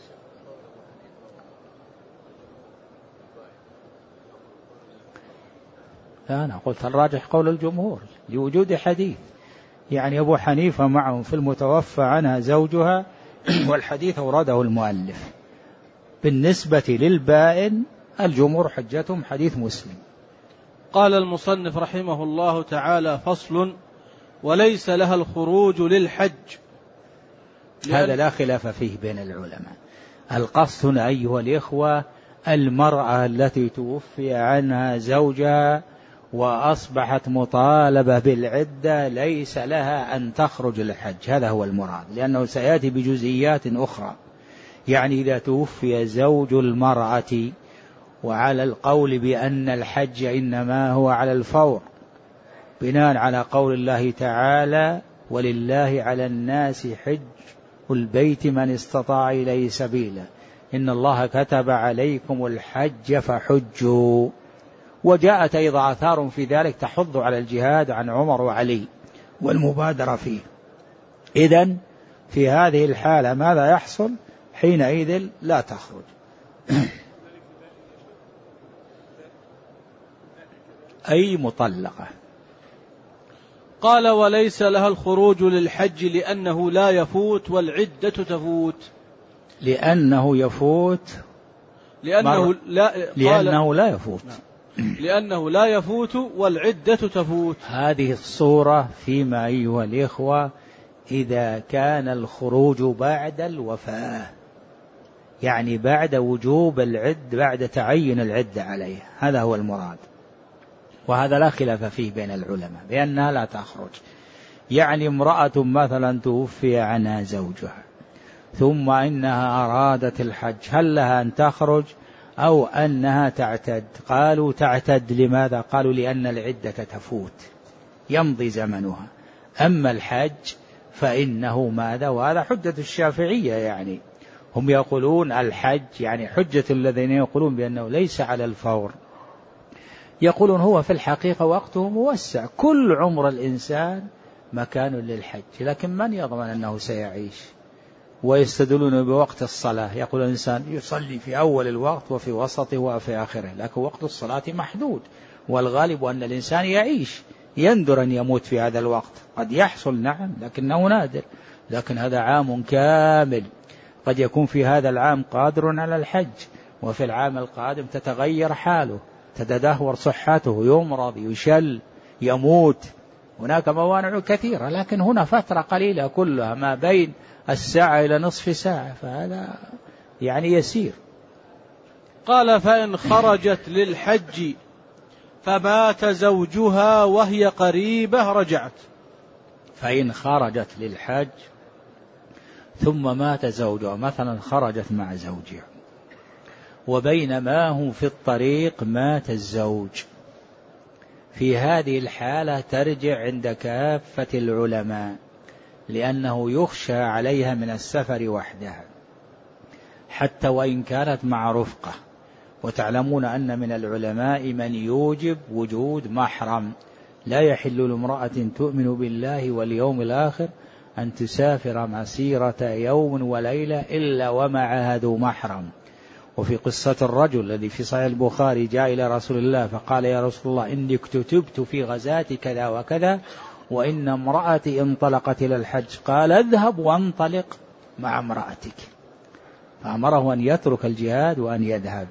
أنا قلت الراجح قول الجمهور لوجود حديث، يعني أبو حنيفة معهم في المتوفى عنها زوجها والحديث أورده المؤلف. بالنسبة للبائن الجمهور حجتهم حديث مسلم. قال المصنف رحمه الله تعالى: فصل: وليس لها الخروج للحج. هذا لا خلاف فيه بين العلماء. القصد أيها الإخوة المرأة التي توفي عنها زوجها وأصبحت مطالبة بالعدة ليس لها أن تخرج للحج، هذا هو المراد، لأنه سيأتي بجزئيات أخرى. يعني إذا توفي زوج المرأة وعلى القول بأن الحج إنما هو على الفور بناء على قول الله تعالى: ولله على الناس حج البيت من استطاع إليه سبيلا، إن الله كتب عليكم الحج فحجوا. وجاءت أيضا آثار في ذلك تحض على الجهاد عن عمر وعلي والمبادرة فيه. إذن في هذه الحالة ماذا يحصل؟ حينئذ لا تخرج. أي مطلقة. قال: وليس لها الخروج للحج لأنه لا يفوت والعدة تفوت. لأنه يفوت لأنه لا يفوت. لأنه لا يفوت والعدة تفوت. هذه الصورة فيما أيها الإخوة إذا كان الخروج بعد الوفاة، يعني بعد وجوب العد، بعد تعين العدة عليه، هذا هو المراد، وهذا لا خلاف فيه بين العلماء بأنها لا تخرج. يعني امرأة مثلا توفي عنها زوجها ثم إنها أرادت الحج، هل لها أن تخرج أو أنها تعتد؟ قالوا تعتد. لماذا؟ قالوا لأن العدة تفوت يمضي زمنها، أما الحج فإنه ماذا؟ وهذا حجة الشافعية، يعني هم يقولون الحج، يعني حجة الذين يقولون بأنه ليس على الفور، يقولون هو في الحقيقة وقته موسع، كل عمر الإنسان مكان للحج، لكن من يضمن أنه سيعيش؟ ويستدلون بوقت الصلاة، يقول الإنسان يصلي في أول الوقت وفي وسطه وفي آخره، لكن وقت الصلاة محدود، والغالب أن الإنسان يعيش، يندر أن يموت في هذا الوقت، قد يحصل نعم لكنه نادر، لكن هذا عام كامل، قد يكون في هذا العام قادر على الحج وفي العام القادم تتغير حاله، تتدهور صحته، يمرض، يشل، يموت، هناك موانع كثيرة، لكن هنا فترة قليلة كلها ما بين الساعة إلى نصف ساعة، فهذا يعني يسير. قال: فإن خرجت للحج فمات زوجها وهي قريبة رجعت. فإن خرجت للحج ثم مات زوجها، مثلا خرجت مع زوجها وبينما هم في الطريق مات الزوج، في هذه الحالة ترجع عند كافة العلماء، لأنه يخشى عليها من السفر وحدها حتى وإن كانت مع رفقة. وتعلمون أن من العلماء من يوجب وجود محرم، لا يحل لامرأة تؤمن بالله واليوم الآخر أن تسافر مسيرة يوم وليلة إلا ومعها ذو محرم. وفي قصة الرجل الذي في صحيح البخاري جاء إلى رسول الله فقال: يا رسول الله إني اكتتبت في غزاة كذا وكذا وإن امرأتي انطلقت إلى الحج، قال: اذهب وانطلق مع امرأتك، فأمره أن يترك الجهاد وأن يذهب.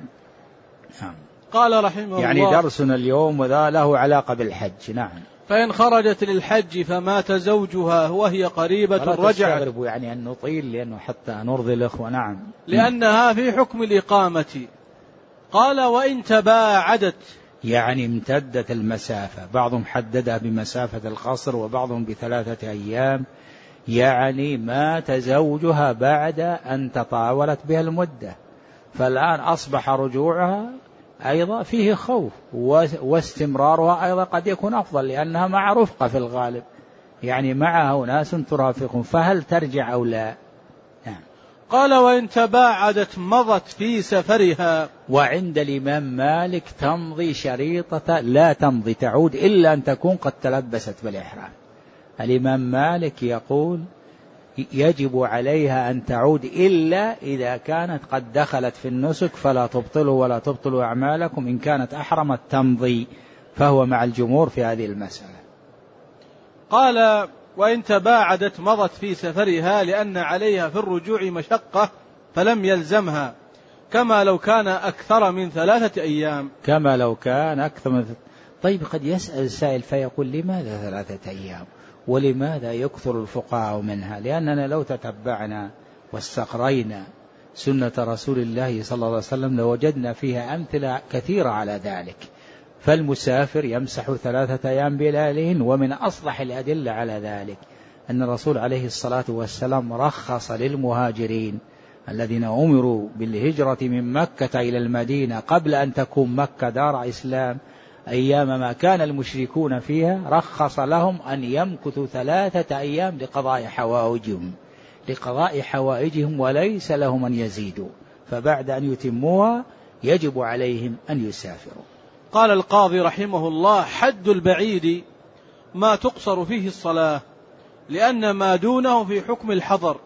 قال رحمه الله: يعني درسنا اليوم وذا له علاقة بالحج. نعم. فإن خرجت للحج فمات زوجها وهي قريبة رجعت. تستغربوا يعني أن نطيل لأنه حتى نرضي الأخوة. نعم. لأنها في حكم الإقامة. قال: وإن تباعدت، يعني امتدت المسافة، بعضهم حددها بمسافة القصر وبعضهم ب3 أيام، يعني مات زوجها بعد أن تطاولت بها المدة، فالآن أصبح رجوعها أيضا فيه خوف، واستمرارها أيضا قد يكون أفضل لأنها مع رفقة في الغالب، يعني معها أناس ترافقهم، فهل ترجع أو لا؟ نعم. قال وإن تباعدت مضت في سفرها. وعند الإمام مالك تمضي شريطة لا تمضي تعود إلا أن تكون قد تلبست بالإحرام. الإمام مالك يقول يجب عليها أن تعود إلا إذا كانت قد دخلت في النسك فلا تبطلوا ولا تبطلوا أعمالكم، إن كانت أحرمت تمضي، فهو مع الجمهور في هذه المسألة. قال وإن تباعدت مضت في سفرها لأن عليها في الرجوع مشقة فلم يلزمها، كما لو كان أكثر من 3 أيام. كما لو كان أكثر من طيب قد يسأل السائل فيقول لماذا 3 أيام ولماذا يكثر الفقهاء منها؟ لأننا لو تتبعنا واستقرينا سنة رسول الله صلى الله عليه وسلم لوجدنا فيها أمثلة كثيرة على ذلك. فالمسافر يمسح 3 أيام بلياليهن، ومن أصلح الأدلة على ذلك أن الرسول عليه الصلاة والسلام رخص للمهاجرين الذين أمروا بالهجرة من مكة إلى المدينة قبل أن تكون مكة دار إسلام أيام ما كان المشركون فيها، رخص لهم أن يمكثوا 3 أيام لقضاء حوائجهم وليس لهم أن يزيدوا، فبعد أن يتموها يجب عليهم أن يسافروا. قال القاضي رحمه الله حد البعيد ما تقصر فيه الصلاة لأن ما دونه في حكم الحضر.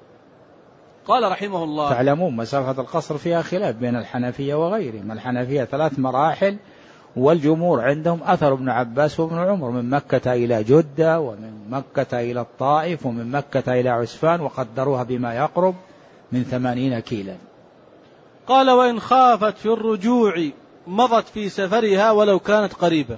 قال رحمه الله تعلمون مسافة القصر فيها خلاف بين الحنفية وغيرهم، الحنفية 3 مراحل، والجمهور عندهم أثر ابن عباس وابن عمر من مكة إلى جدة ومن مكة إلى الطائف ومن مكة إلى عسفان، وقدروها بما يقرب من 80 كيلا. قال وإن خافت في الرجوع مضت في سفرها ولو كانت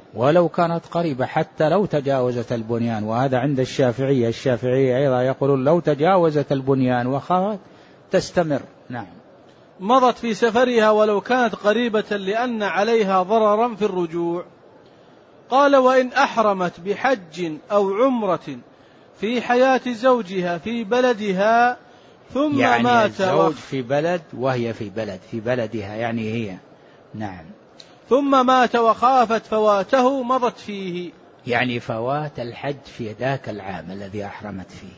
قريبة حتى لو تجاوزت البنيان، وهذا عند الشافعية أيضا يقولون لو تجاوزت البنيان وخافت تستمر. نعم. مضت في سفرها ولو كانت قريبة لأن عليها ضررا في الرجوع. قال وإن أحرمت بحج أو عمرة في حياة زوجها في بلدها ثم يعني مات الزوج في بلد وهي في بلدها يعني هي. نعم. ثم مات وخافت فواته مضت فيه، يعني فوات الحج في ذاك العام الذي أحرمت فيه.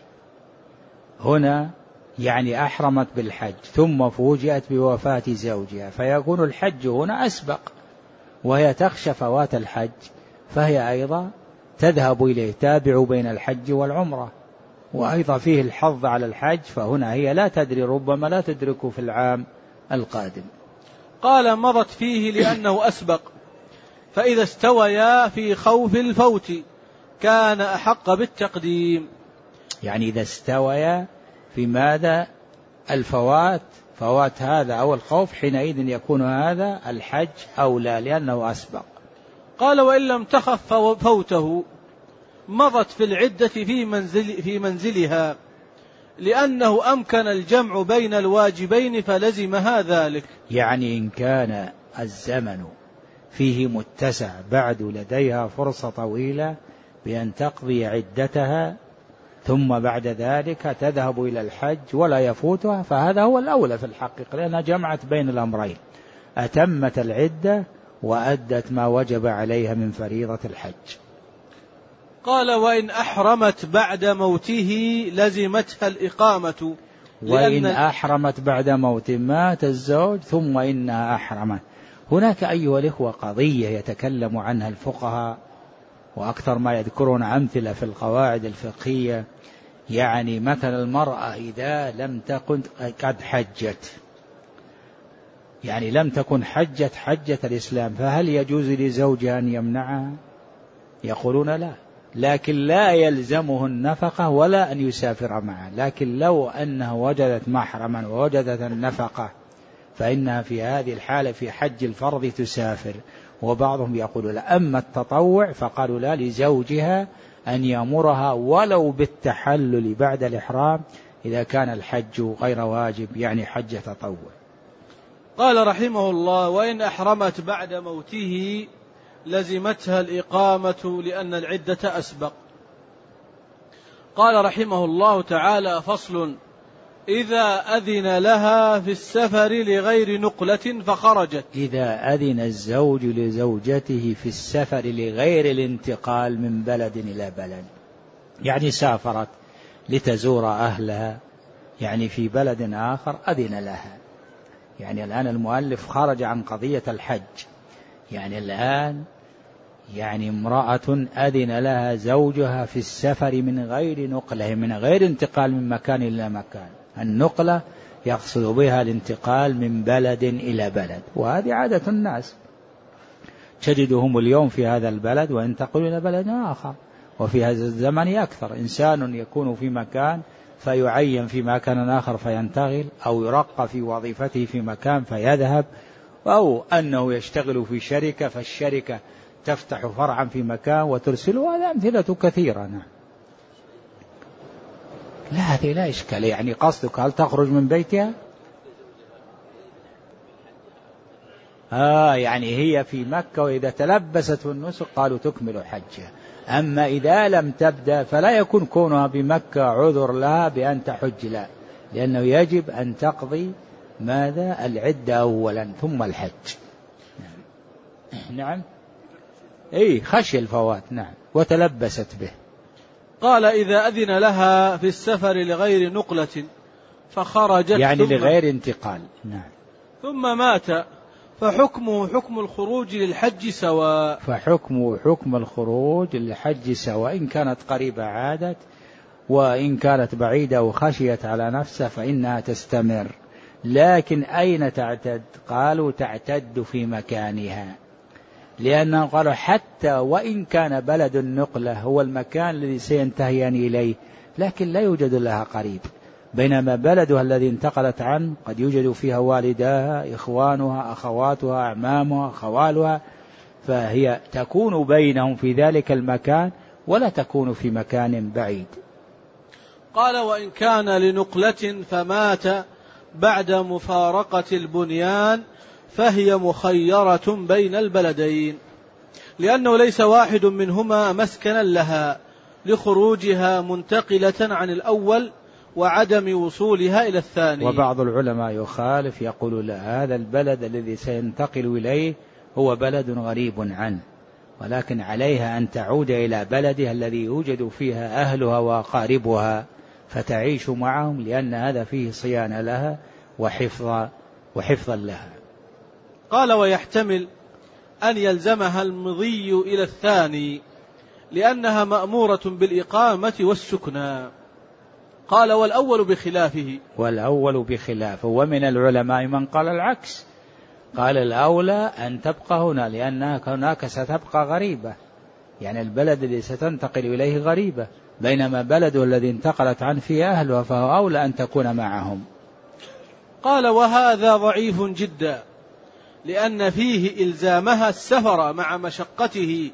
هنا يعني أحرمت بالحج ثم فوجئت بوفاة زوجها، فيكون الحج هنا أسبق وهي تخشى فوات الحج، فهي أيضا تذهب إليه، تابع بين الحج والعمرة، وأيضا فيه الحظ على الحج، فهنا هي لا تدري ربما لا تدرك في العام القادم. قال مضت فيه لأنه أسبق، فإذا استويا في خوف الفوت كان أحق بالتقديم. يعني إذا استويا في ماذا؟ الفوات، فوات هذا أو الخوف، حينئذ يكون هذا الحج أولى لأنه أسبق. قال وإن لم تخف فوته مضت في العدة في منزلها لأنه أمكن الجمع بين الواجبين فلزمها ذلك. يعني إن كان الزمن فيه متسع بعد لديها فرصة طويلة بأن تقضي عدتها ثم بعد ذلك تذهب إلى الحج ولا يفوتها، فهذا هو الأولى في الحقيقة، لأنها جمعت بين الأمرين، أتمت العدة وأدت ما وجب عليها من فريضة الحج. قال وإن أحرمت بعد موته لزمتها الإقامة. وإن أحرمت بعد موت، مات الزوج ثم إنها أحرمت. هناك أيها الإخوة قضية يتكلم عنها الفقهاء وأكثر ما يذكرون أمثلة في القواعد الفقهية، يعني مثلا المرأة إذا لم تكن قد حجت، يعني لم تكن حجت حجة الإسلام، فهل يجوز لزوجها أن يمنعها؟ يقولون لا، لكن لا يلزمه النفقة ولا أن يسافر معه، لكن لو أنها وجدت محرما ووجدت النفقة فإنها في هذه الحالة في حج الفرض تسافر. وبعضهم يقول لا، أما التطوع فقالوا لا، لزوجها أن يأمرها ولو بالتحلل بعد الإحرام إذا كان الحج غير واجب، يعني حج تطوع. قال رحمه الله وإن أحرمت بعد موته لزمتها الإقامة لأن العدة أسبق. قال رحمه الله تعالى فصل إذا أذن لها في السفر لغير نقلة فخرجت. إذا أذن الزوج لزوجته في السفر لغير الانتقال من بلد إلى بلد، يعني سافرت لتزور أهلها يعني في بلد آخر، أذن لها. يعني الآن المؤلف خرج عن قضية الحج، يعني الآن يعني امرأة أذن لها زوجها في السفر من غير نقلة، من غير انتقال من مكان إلى مكان. النقلة يقصد بها الانتقال من بلد إلى بلد، وهذه عادة الناس، تجدهم اليوم في هذا البلد وينتقلون إلى بلد آخر. وفي هذا الزمن أكثر، إنسان يكون في مكان فيعين في مكان آخر فينتقل، أو يرقى في وظيفته في مكان فيذهب، أو أنه يشتغل في شركة فالشركة تفتح فرعا في مكان وترسله. هذا أمثلة كثيرة. نعم. لا، هذه لا إشكال. يعني قصدك هل تخرج من بيتها؟ يعني هي في مكة وإذا تلبست النسك قالوا تكمل حجها. أما إذا لم تبدأ فلا يكون كونها بمكة عذر لها بأن تحج، لا، لأنه يجب أن تقضي ماذا؟ العدة أولا ثم الحج. نعم. خشي الفوات. نعم. وتلبست به. قال إذا أذن لها في السفر لغير نقلة فخرجت، يعني لغير انتقال. نعم. ثم مات فحكمه حكم الخروج للحج سواء. فحكمه حكم الخروج للحج سواء، إن كانت قريبة عادت، وإن كانت بعيدة وخشيت على نفسها فإنها تستمر. لكن أين تعتد؟ قالوا تعتد في مكانها، لأنهم قالوا حتى وإن كان بلد النقلة هو المكان الذي سينتهيان إليه، لكن لا يوجد لها قريب، بينما بلدها الذي انتقلت عنه قد يوجد فيها والداها، إخوانها، أخواتها، أعمامها، خوالها، فهي تكون بينهم في ذلك المكان ولا تكون في مكان بعيد. قال وإن كان لنقلة فمات بعد مفارقة البنيان فهي مخيرة بين البلدين، لأنه ليس واحد منهما مسكنا لها لخروجها منتقلة عن الأول وعدم وصولها إلى الثاني. وبعض العلماء يخالف، يقول لا، هذا البلد الذي سينتقل إليه هو بلد غريب عنه، ولكن عليها أن تعود إلى بلدها الذي يوجد فيها أهلها وأقاربها فتعيش معهم، لأن هذا فيه صيانة لها وحفظا لها. قال ويحتمل أن يلزمها المضي إلى الثاني لأنها مأمورة بالإقامة والسكنى. قال والأول بخلافه. والأول بخلافه. ومن العلماء من قال العكس، قال الأولى أن تبقى هنا لأنها هناك ستبقى غريبة، يعني البلد الذي ستنتقل إليه غريبة، بينما بلده الذي انتقلت عنه فيه أهلها فهو أولى أن تكون معهم. قال وهذا ضعيف جدا، لأن فيه إلزامها السفر مع مشقته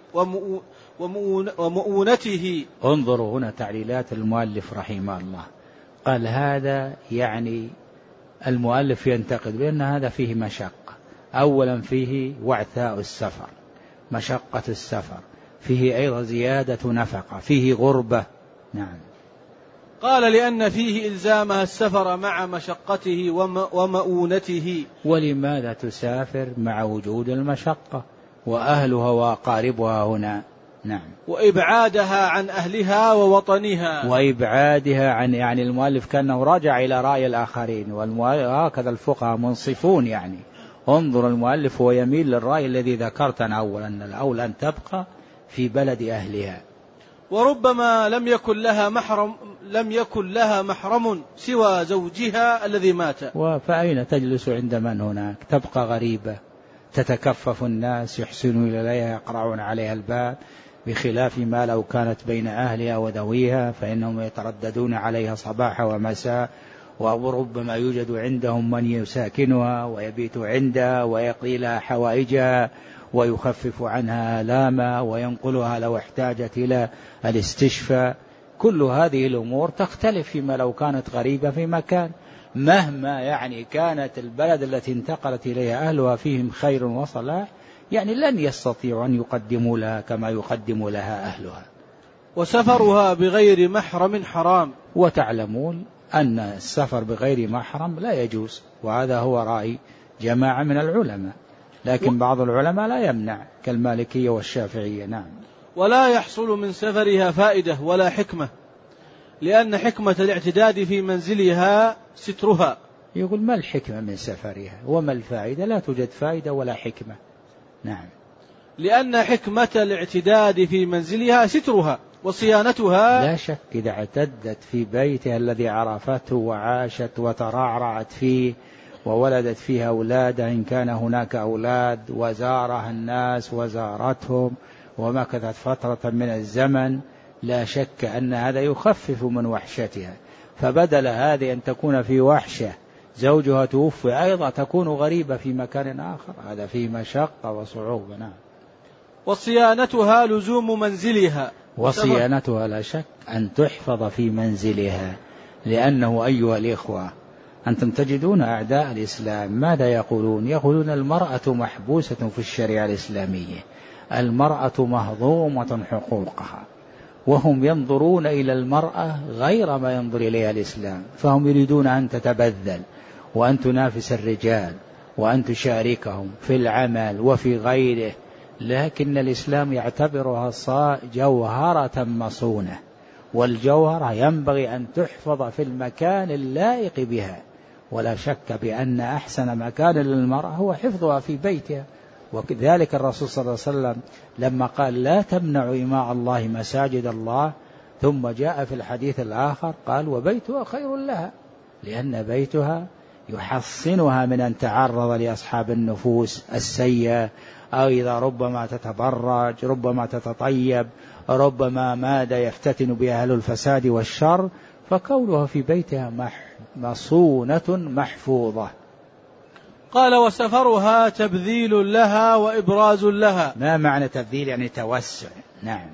ومؤونته. انظروا هنا تعليلات المؤلف رحمه الله، قال هذا يعني المؤلف ينتقد بأن هذا فيه مشقة. أولا فيه وعثاء السفر، مشقة السفر، فيه أيضا زيادة نفقة، فيه غربة. نعم. قال لأن فيه إلزامها السفر مع مشقته ومؤونته. ولماذا تسافر مع وجود المشقة وأهلها وأقاربها هنا؟ نعم. وإبعادها عن أهلها ووطنها. وإبعادها عن، يعني المؤلف كأنه رجع إلى رأي الآخرين، وهكذا الفقهاء منصفون. يعني انظر المؤلف هو يميل للرأي الذي ذكرتنا أولا، أن الأولى أن تبقى في بلد أهلها. وربما لم يكن لها محرم سوى زوجها الذي مات. فأين تجلس عند من هناك؟ تبقى غريبة، تتكفف الناس، يحسنون إليها، يقرعون عليها الباب، بخلاف ما لو كانت بين أهلها وذويها فإنهم يترددون عليها صباح ومساء، وربما يوجد عندهم من يساكنها ويبيت عندها ويقضي لها حوائجها ويخفف عنها آلامها وينقلها لو احتاجت إلى الاستشفاء. كل هذه الأمور تختلف فيما لو كانت غريبة في مكان، مهما يعني كانت البلد التي انتقلت إليها أهلها فيهم خير وصلاح، يعني لن يستطيعوا أن يقدموا لها كما يقدم لها أهلها. وسفرها بغير محرم حرام. وتعلمون أن السفر بغير محرم لا يجوز، وهذا هو رأي جماعة من العلماء، لكن بعض العلماء لا يمنع كالمالكية والشافعية. نعم. ولا يحصل من سفرها فائدة ولا حكمة، لأن حكمة الاعتداد في منزلها سترها. يقول ما الحكمة من سفرها وما الفائدة؟ لا توجد فائدة ولا حكمة. نعم. لأن حكمة الاعتداد في منزلها سترها وصيانتها. لا شك إذا اعتدت في بيتها الذي عرفته وعاشت وترعرعت فيه وولدت فيها أولادها إن كان هناك أولاد، وزارها الناس وزارتهم ومكثت فترة من الزمن، لا شك أن هذا يخفف من وحشتها. فبدل هذه أن تكون في وحشة زوجها توفي أيضا تكون غريبة في مكان آخر، هذا فيه مشقة وصعوبة. نعم. وصيانتها لزوم منزلها. وصيانتها لا شك أن تحفظ في منزلها، لأنه أيها الإخوة أنتم تجدون أعداء الإسلام ماذا يقولون؟ يقولون المرأة محبوسة في الشريعة الإسلامية، المرأة مهضومة حقوقها، وهم ينظرون إلى المرأة غير ما ينظر إليها الإسلام، فهم يريدون أن تتبذل وأن تنافس الرجال وأن تشاركهم في العمل وفي غيره، لكن الإسلام يعتبرها جوهرة مصونة، والجوهرة ينبغي أن تحفظ في المكان اللائق بها. ولا شك بأن أحسن مكان للمرأة هو حفظها في بيتها. وكذلك الرسول صلى الله عليه وسلم لما قال لا تمنعوا إماء الله مساجد الله، ثم جاء في الحديث الآخر قال وبيتها خير لها، لأن بيتها يحصنها من أن تعرض لأصحاب النفوس السيئة، أو إذا ربما تتبرج، ربما تتطيب، ربما ماذا يفتتن بها أهل الفساد والشر، فكونها في بيتها مصونة محفوظة. قال وسفرها تبذيل لها وإبراز لها. ما معنى تبذيل؟ يعني توسع. نعم.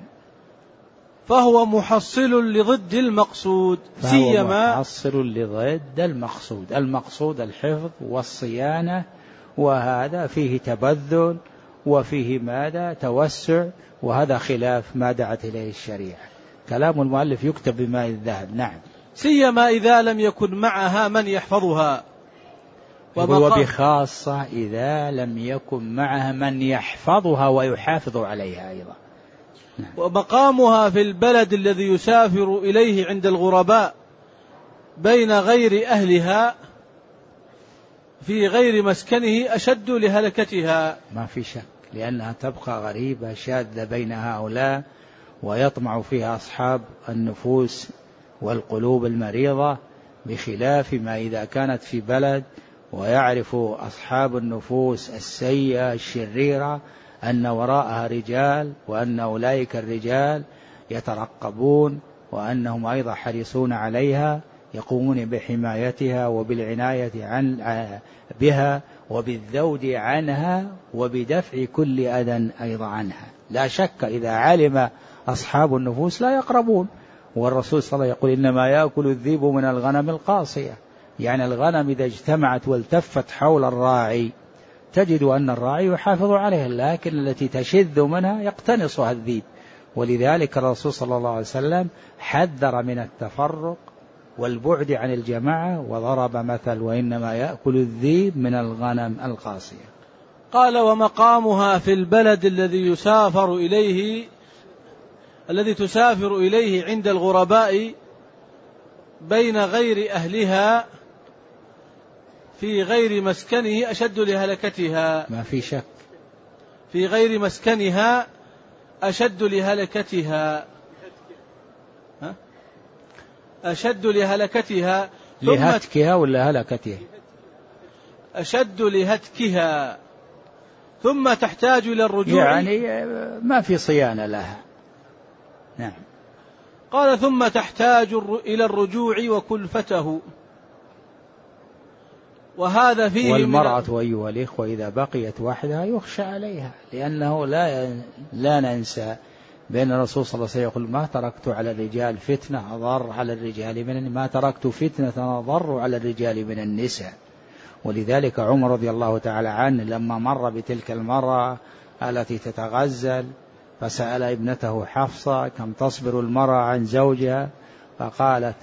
فهو محصل لضد المقصود، سيما محصل لضد المقصود. المقصود الحفظ والصيانة، وهذا فيه تبذل وفيه ماذا توسع، وهذا خلاف ما دعت إليه الشريعة. كلام المؤلف يكتب بماء الذهب. نعم. سيما إذا لم يكن معها من يحفظها، وبخاصة إذا لم يكن معها من يحفظها ويحافظ عليها أيضا. نعم. ومقامها في البلد الذي يسافر إليه عند الغرباء بين غير أهلها في غير مسكنه أشد لهلكتها. ما في شك، لأنها تبقى غريبة شاذة بين هؤلاء، ويطمع فيها أصحاب النفوس والقلوب المريضة، بخلاف ما إذا كانت في بلد ويعرف أصحاب النفوس السيئة الشريرة أن وراءها رجال، وأن أولئك الرجال يترقبون، وأنهم أيضا حريصون عليها، يقومون بحمايتها وبالعناية بها وبالذود عنها وبدفع كل أذى أيضا عنها. لا شك إذا علم أصحاب النفوس لا يقربون. والرسول صلى الله عليه وسلم يقول إنما يأكل الذئب من الغنم القاصية، يعني الغنم إذا اجتمعت والتفت حول الراعي تجد أن الراعي يحافظ عليها، لكن التي تشذ منها يقتنصها الذئب. ولذلك الرسول صلى الله عليه وسلم حذر من التفرق والبعد عن الجماعة، وضرب مثل وإنما يأكل الذئب من الغنم القاصية. قال ومقامها في البلد الذي تسافر إليه عند الغرباء بين غير أهلها في غير مسكنه أشد لهلكتها. ما في شك، في غير مسكنها أشد لهلكتها، أشد لهلكتها، لهتكها ولا هلكتها؟ أشد لهتكها، ثم تحتاج إلى الرجوع، يعني ما في صيانة لها. نعم. قال ثم تحتاج إلى الرجوع وكلفته، وهذا فيه. والمرأة أيها الإخوة إذا بقيت وحدها يخشى عليها، لأنه لا ننسى بأن الرسول صلى الله عليه وسلم يقول ما تركت على الرجال فتنة أضر على الرجال ما تركت فتنة أضر على الرجال من النساء. ولذلك عمر رضي الله تعالى عنه لما مر بتلك المرأة التي تتغزل فسأل ابنته حفصة كم تصبر المرأة عن زوجها، فقالت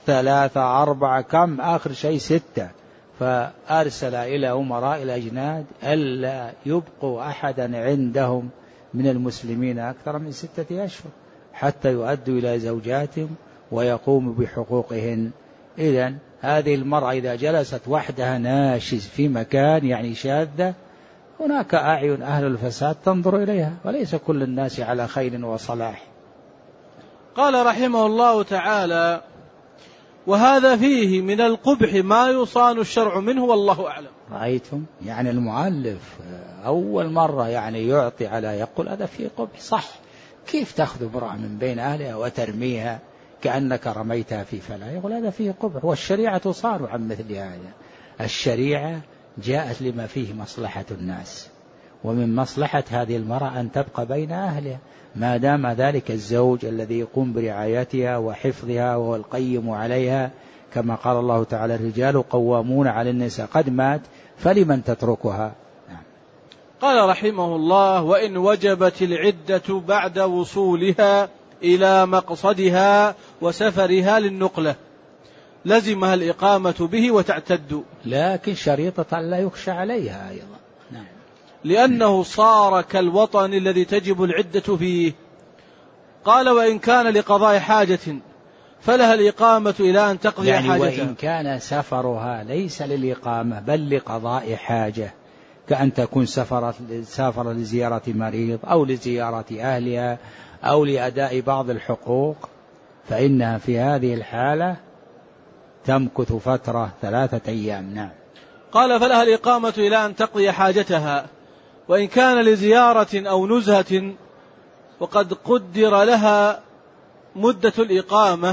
3 4 كم آخر شيء 6. فأرسل إلى أمراء الأجناد ألا يبقوا أحدا عندهم من المسلمين أكثر من 6 أشهر حتى يؤدوا إلى زوجاتهم ويقوموا بحقوقهن. إذن هذه المرأة إذا جلست وحدها ناشز في مكان يعني شاذة، هناك أعين أهل الفساد تنظر إليها، وليس كل الناس على خير وصلاح. قال رحمه الله تعالى: وهذا فيه من القبح ما يصان الشرع منه والله أعلم. رأيتم يعني المؤلف أول مرة يعني يعطي على يقول هذا فيه قبح. صح، كيف تأخذ امرأة من بين أهلها وترميها كأنك رميتها في فلا؟ يقول هذا فيه قبح، والشريعة تصان عن مثل هذا. الشريعة جاءت لما فيه مصلحة الناس، ومن مصلحة هذه المرأة أن تبقى بين أهلها ما دام ذلك الزوج الذي يقوم برعايتها وحفظها وهو القيم عليها، كما قال الله تعالى: الرجال قوامون على النساء، قد مات فلمن تتركها. قال رحمه الله: وإن وجبت العدة بعد وصولها إلى مقصدها وسفرها للنقلة لزمها الإقامة به وتعتد، لكن شريطة لا يخشى عليها أيضا. نعم. لأنه صار كالوطن الذي تجب العدة فيه. قال: وإن كان لقضاء حاجة فلها الإقامة إلى أن تقضي يعني حاجتها. وإن كان سفرها ليس للإقامة بل لقضاء حاجة، كأن تكون سافر لزيارة مريض أو لزيارة أهلها أو لأداء بعض الحقوق، فإنها في هذه الحالة تمكث فترة 3 أيام. نعم. قال: فلها الإقامة إلى أن تقضي حاجتها. وإن كان لزيارة أو نزهة وقد قدر لها مدة الإقامة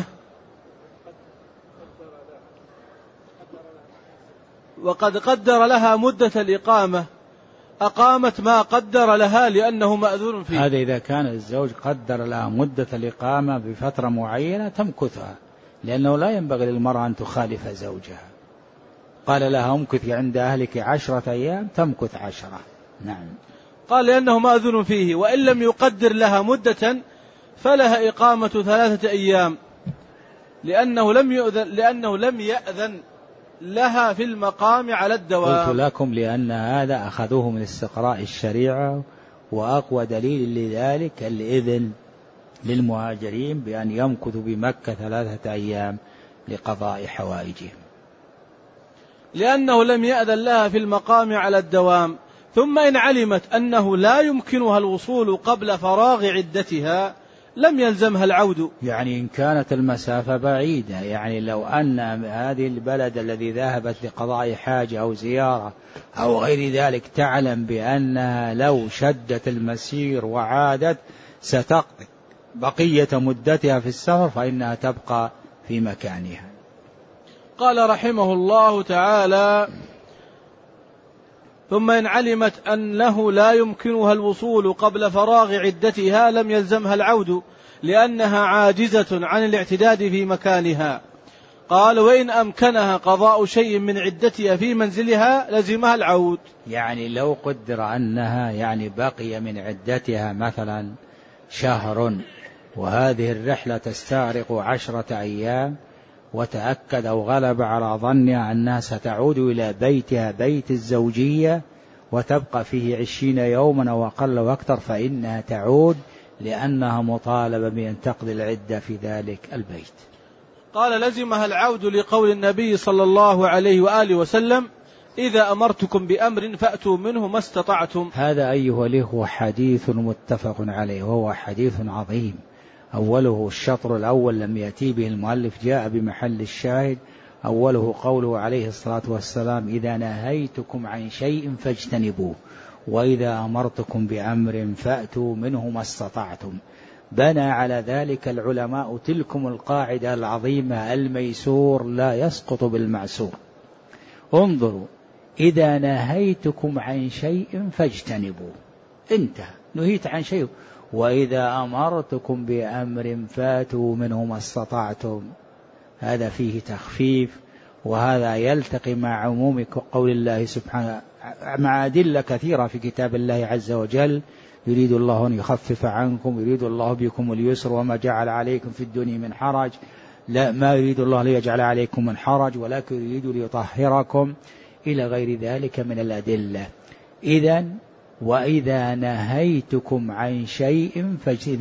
أقامت ما قدر لها لأنه مأذون فيه. هذا إذا كان الزوج قدر لها مدة الإقامة بفترة معينة تمكثها، لأنه لا ينبغي للمرأة أن تخالف زوجها. قال لها امكثي عند أهلك 10 أيام، تمكث 10. نعم. قال: لأنه مأذون فيه. وإن لم يقدر لها مدة فلها إقامة 3 أيام لأنه لم يأذن لها في المقام على الدوام. قلت لكم لأن هذا أخذوه من استقراء الشريعة، وأقوى دليل لذلك الإذن للمهاجرين بأن يمكثوا بمكة 3 أيام لقضاء حوائجهم، لأنه لم يأذن لها في المقام على الدوام. ثم إن علمت أنه لا يمكنها الوصول قبل فراغ عدتها لم يلزمها العود. يعني إن كانت المسافة بعيدة، يعني لو أن هذه البلد الذي ذهبت لقضاء حاجة أو زيارة أو غير ذلك تعلم بأنها لو شدت المسير وعادت ستقضي بقية مدتها في السفر، فإنها تبقى في مكانها. قال رحمه الله تعالى: ثم إن علمت أنه لا يمكنها الوصول قبل فراغ عدتها لم يلزمها العود لأنها عاجزة عن الاعتداد في مكانها. قال: وإن أمكنها قضاء شيء من عدتها في منزلها لزمها العود. يعني لو قدر أنها يعني بقي من عدتها مثلا شهر، وهذه الرحلة تستغرق 10 أيام، وتأكد أو غلب على ظنها أنها ستعود إلى بيتها بيت الزوجية وتبقى فيه 20 يوما أو أقل وأكثر، فإنها تعود لأنها مطالبة بأن تقضي العدة في ذلك البيت. قال: لزمها العود لقول النبي صلى الله عليه وآله وسلم: إذا أمرتكم بأمر فأتوا منه ما استطعتم. هذا أيها الإخوة حديث متفق عليه، وهو حديث عظيم. أوله الشطر الأول لم يأتي به المؤلف، جاء بمحل الشاهد. أوله قوله عليه الصلاة والسلام: إذا نهيتكم عن شيء فاجتنبوه، وإذا أمرتكم بأمر فأتوا منه ما استطعتم. بنى على ذلك العلماء تلكم القاعدة العظيمة: الميسور لا يسقط بالمعسور. انظروا: إذا نهيتكم عن شيء فاجتنبوه، انتهى، نهيت عن شيء. وإذا أمرتكم بأمر فاتوا منه ما استطعتم، هذا فيه تخفيف، وهذا يلتقي مع عموم قول الله سبحانه، مع أدلة كثيرة في كتاب الله عز وجل: يريد الله أن يخفف عنكم، يريد الله بكم اليسر وما جعل عليكم في الدنيا من حرج. لا ما يريد الله ليجعل عليكم من حرج ولكن يريد ليطهركم إلى غير ذلك من الأدلة. إذن وإذا نهيتكم عن شيء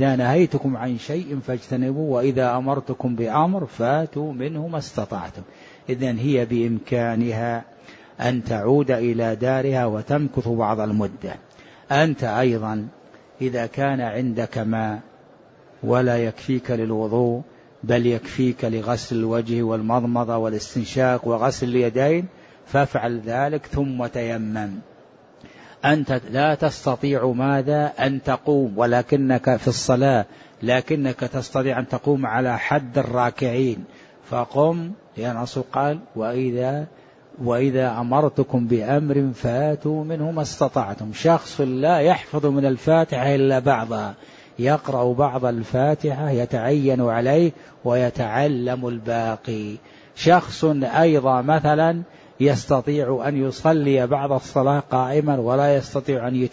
فاجتنبوا وإذا أمرتكم بأمر فاتوا منه ما استطعتم. إذن هي بإمكانها أن تعود إلى دارها وتمكث بعض المدة. أنت أيضا إذا كان عندك ماء ولا يكفيك للوضوء بل يكفيك لغسل الوجه والمضمضة والاستنشاق وغسل اليدين فافعل ذلك ثم تيمم. أنت لا تستطيع ماذا أن تقوم ولكنك في الصلاة لكنك تستطيع أن تقوم على حد الراكعين فقم، لأن الرسول قال وإذا أمرتكم بأمر فاتوا منه ما استطعتم. شخص لا يحفظ من الفاتحة إلا بعضها، يقرأ بعض الفاتحة يتعين عليه ويتعلم الباقي. شخص أيضا مثلا يستطيع أن يصلي بعض الصلاة قائما ولا يستطيع أن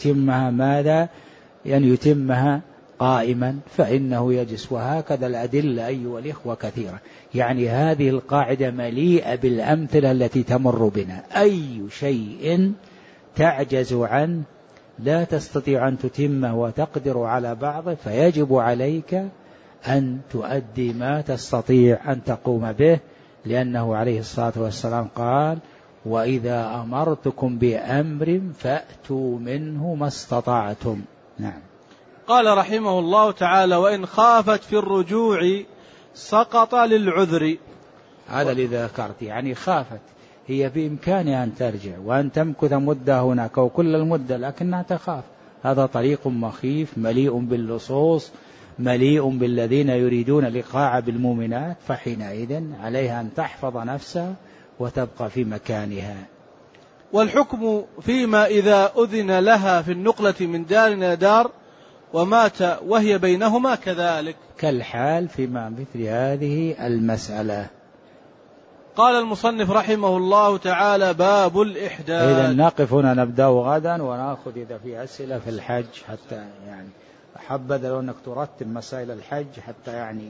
يتمها قائما فإنه يجلس. وهكذا الأدلة أيها الإخوة كثيرة. يعني هذه القاعدة مليئة بالأمثلة التي تمر بنا. أي شيء تعجز عنه لا تستطيع أن تتمه وتقدر على بعضه فيجب عليك أن تؤدي ما تستطيع أن تقوم به، لأنه عليه الصلاة والسلام قال وإذا أمرتكم بأمر فأتوا منه ما استطعتم. نعم. قال رحمه الله تعالى وإن خافت في الرجوع سقط للعذر. هذا الذي ذكرت، يعني خافت، هي بإمكانها أن ترجع وأن تمكث مدة هناك وكل المدة لكنها تخاف. هذا طريق مخيف مليء باللصوص مليء بالذين يريدون الإيقاع بالمؤمنات، فحينئذ عليها أن تحفظ نفسها وتبقى في مكانها. والحكم فيما إذا أذن لها في النقلة من دار إلى دار ومات وهي بينهما كذلك كالحال فيما مثل هذه المسألة. قال المصنف رحمه الله تعالى باب الإحداث. إذا نقف هنا نبدأ غدا ونأخذ إذا في أسئلة في الحج، حتى يعني أحبذ لو أنك ترتب مسائل الحج حتى يعني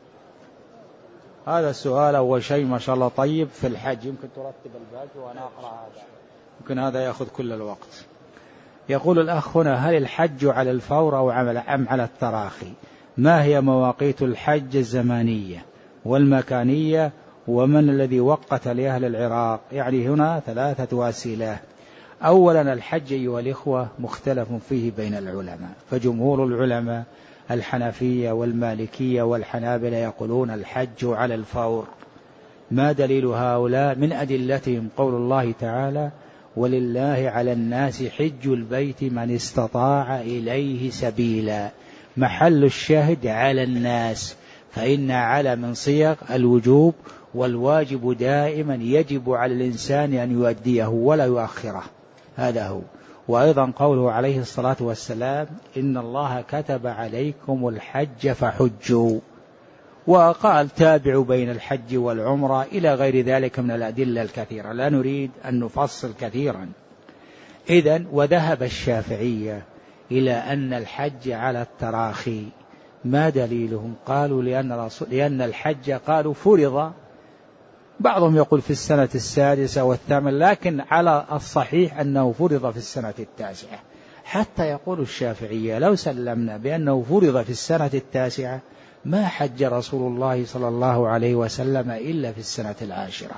هذا السؤال أول شيء ما شاء الله طيب في الحج، يمكن ترتب الباقي وأنا أقرأ هذا، يمكن هذا يأخذ كل الوقت. يقول الأخ هنا هل الحج على الفور أو أم على التراخي؟ ما هي مواقيت الحج الزمانية والمكانية ومن الذي وقت لأهل العراق؟ يعني هنا 3 أسئلة. أولا الحج أيها الإخوة مختلف فيه بين العلماء، فجمهور العلماء الحنفية والمالكية والحنابلة يقولون الحج على الفور. ما دليل هؤلاء؟ من أدلتهم قول الله تعالى ولله على الناس حج البيت من استطاع إليه سبيلا. محل الشاهد على الناس، فإن على من صيغ الوجوب، والواجب دائما يجب على الإنسان أن يؤديه ولا يؤخره، هذا هو. وأيضا قوله عليه الصلاة والسلام إن الله كتب عليكم الحج فحجوا، وقال تابعوا بين الحج والعمرة إلى غير ذلك من الأدلة الكثيرة، لا نريد أن نفصل كثيرا. إذن وذهب الشافعية إلى أن الحج على التراخي. ما دليلهم؟ قالوا لأن الحج قالوا فرض، بعضهم يقول في السنة 6 و8، لكن على الصحيح أنه فرض في السنة 9، حتى يقول الشافعية لو سلمنا بأنه فرض في السنة 9 ما حج رسول الله صلى الله عليه وسلم إلا في السنة 10،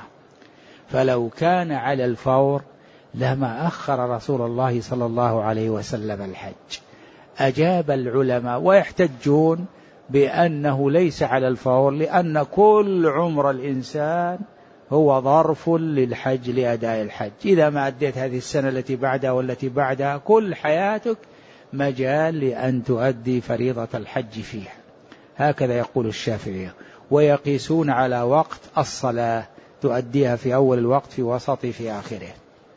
فلو كان على الفور لما أخر رسول الله صلى الله عليه وسلم الحج. أجاب العلماء ويحتجون بأنه ليس على الفور، لأن كل عمر الإنسان هو ظرف للحج لأداء الحج. إذا ما أديت هذه السنة التي بعدها والتي بعدها كل حياتك مجال لأن تؤدي فريضة الحج فيها. هكذا يقول الشافعية. ويقيسون على وقت الصلاة، تؤديها في أول الوقت في وسطه في آخره.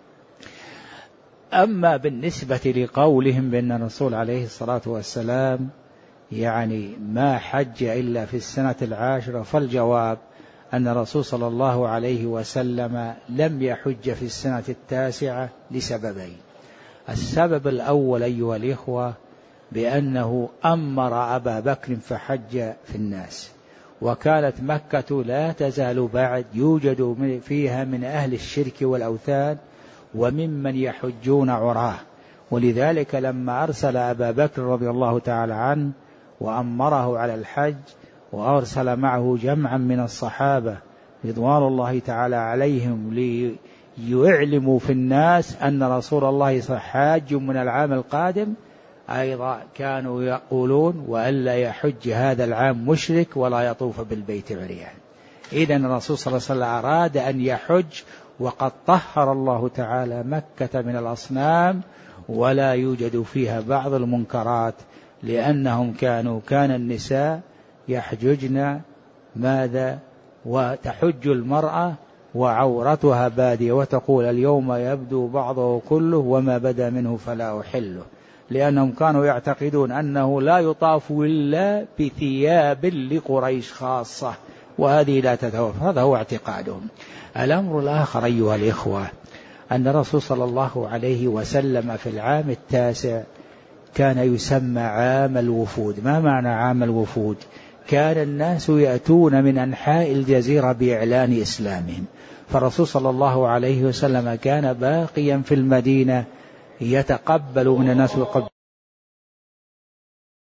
أما بالنسبة لقولهم بأن الرسول عليه الصلاة والسلام يعني ما حج إلا في السنة 10، فالجواب أن الرسول صلى الله عليه وسلم لم يحج في السنة 9 لسببين. السبب الأول أيها الإخوة بأنه أمر أبا بكر فحج في الناس، وكانت مكة لا تزال بعد يوجد فيها من أهل الشرك والأوثان وممن يحجون عراه. ولذلك لما أرسل أبا بكر رضي الله تعالى عنه وأمره على الحج وأرسل معه جمعا من الصحابة رضوان الله تعالى عليهم ليعلموا في الناس أن رسول الله حاج من العام القادم، أيضا كانوا يقولون وألا يحج هذا العام مشرك ولا يطوف بالبيت عريان. إذن الرسول صلى الله عليه وسلم أراد أن يحج وقد طهر الله تعالى مكة من الأصنام ولا يوجد فيها بعض المنكرات، لأنهم كان النساء يحججن ماذا؟ وتحج المرأة وعورتها بادية وتقول اليوم يبدو بعضه كله وما بدا منه فلا أحله، لأنهم كانوا يعتقدون أنه لا يطاف إلا بثياب لقريش خاصة، وهذه لا تتوفر، هذا هو اعتقادهم. الأمر الآخر أيها الإخوة أن الرسول صلى الله عليه وسلم في العام 9 كان يسمى عام الوفود. ما معنى عام الوفود؟ كان الناس يأتون من أنحاء الجزيرة بإعلان إسلامهم، فالرسول صلى الله عليه وسلم كان باقيا في المدينة يتقبل من الناس ويقبل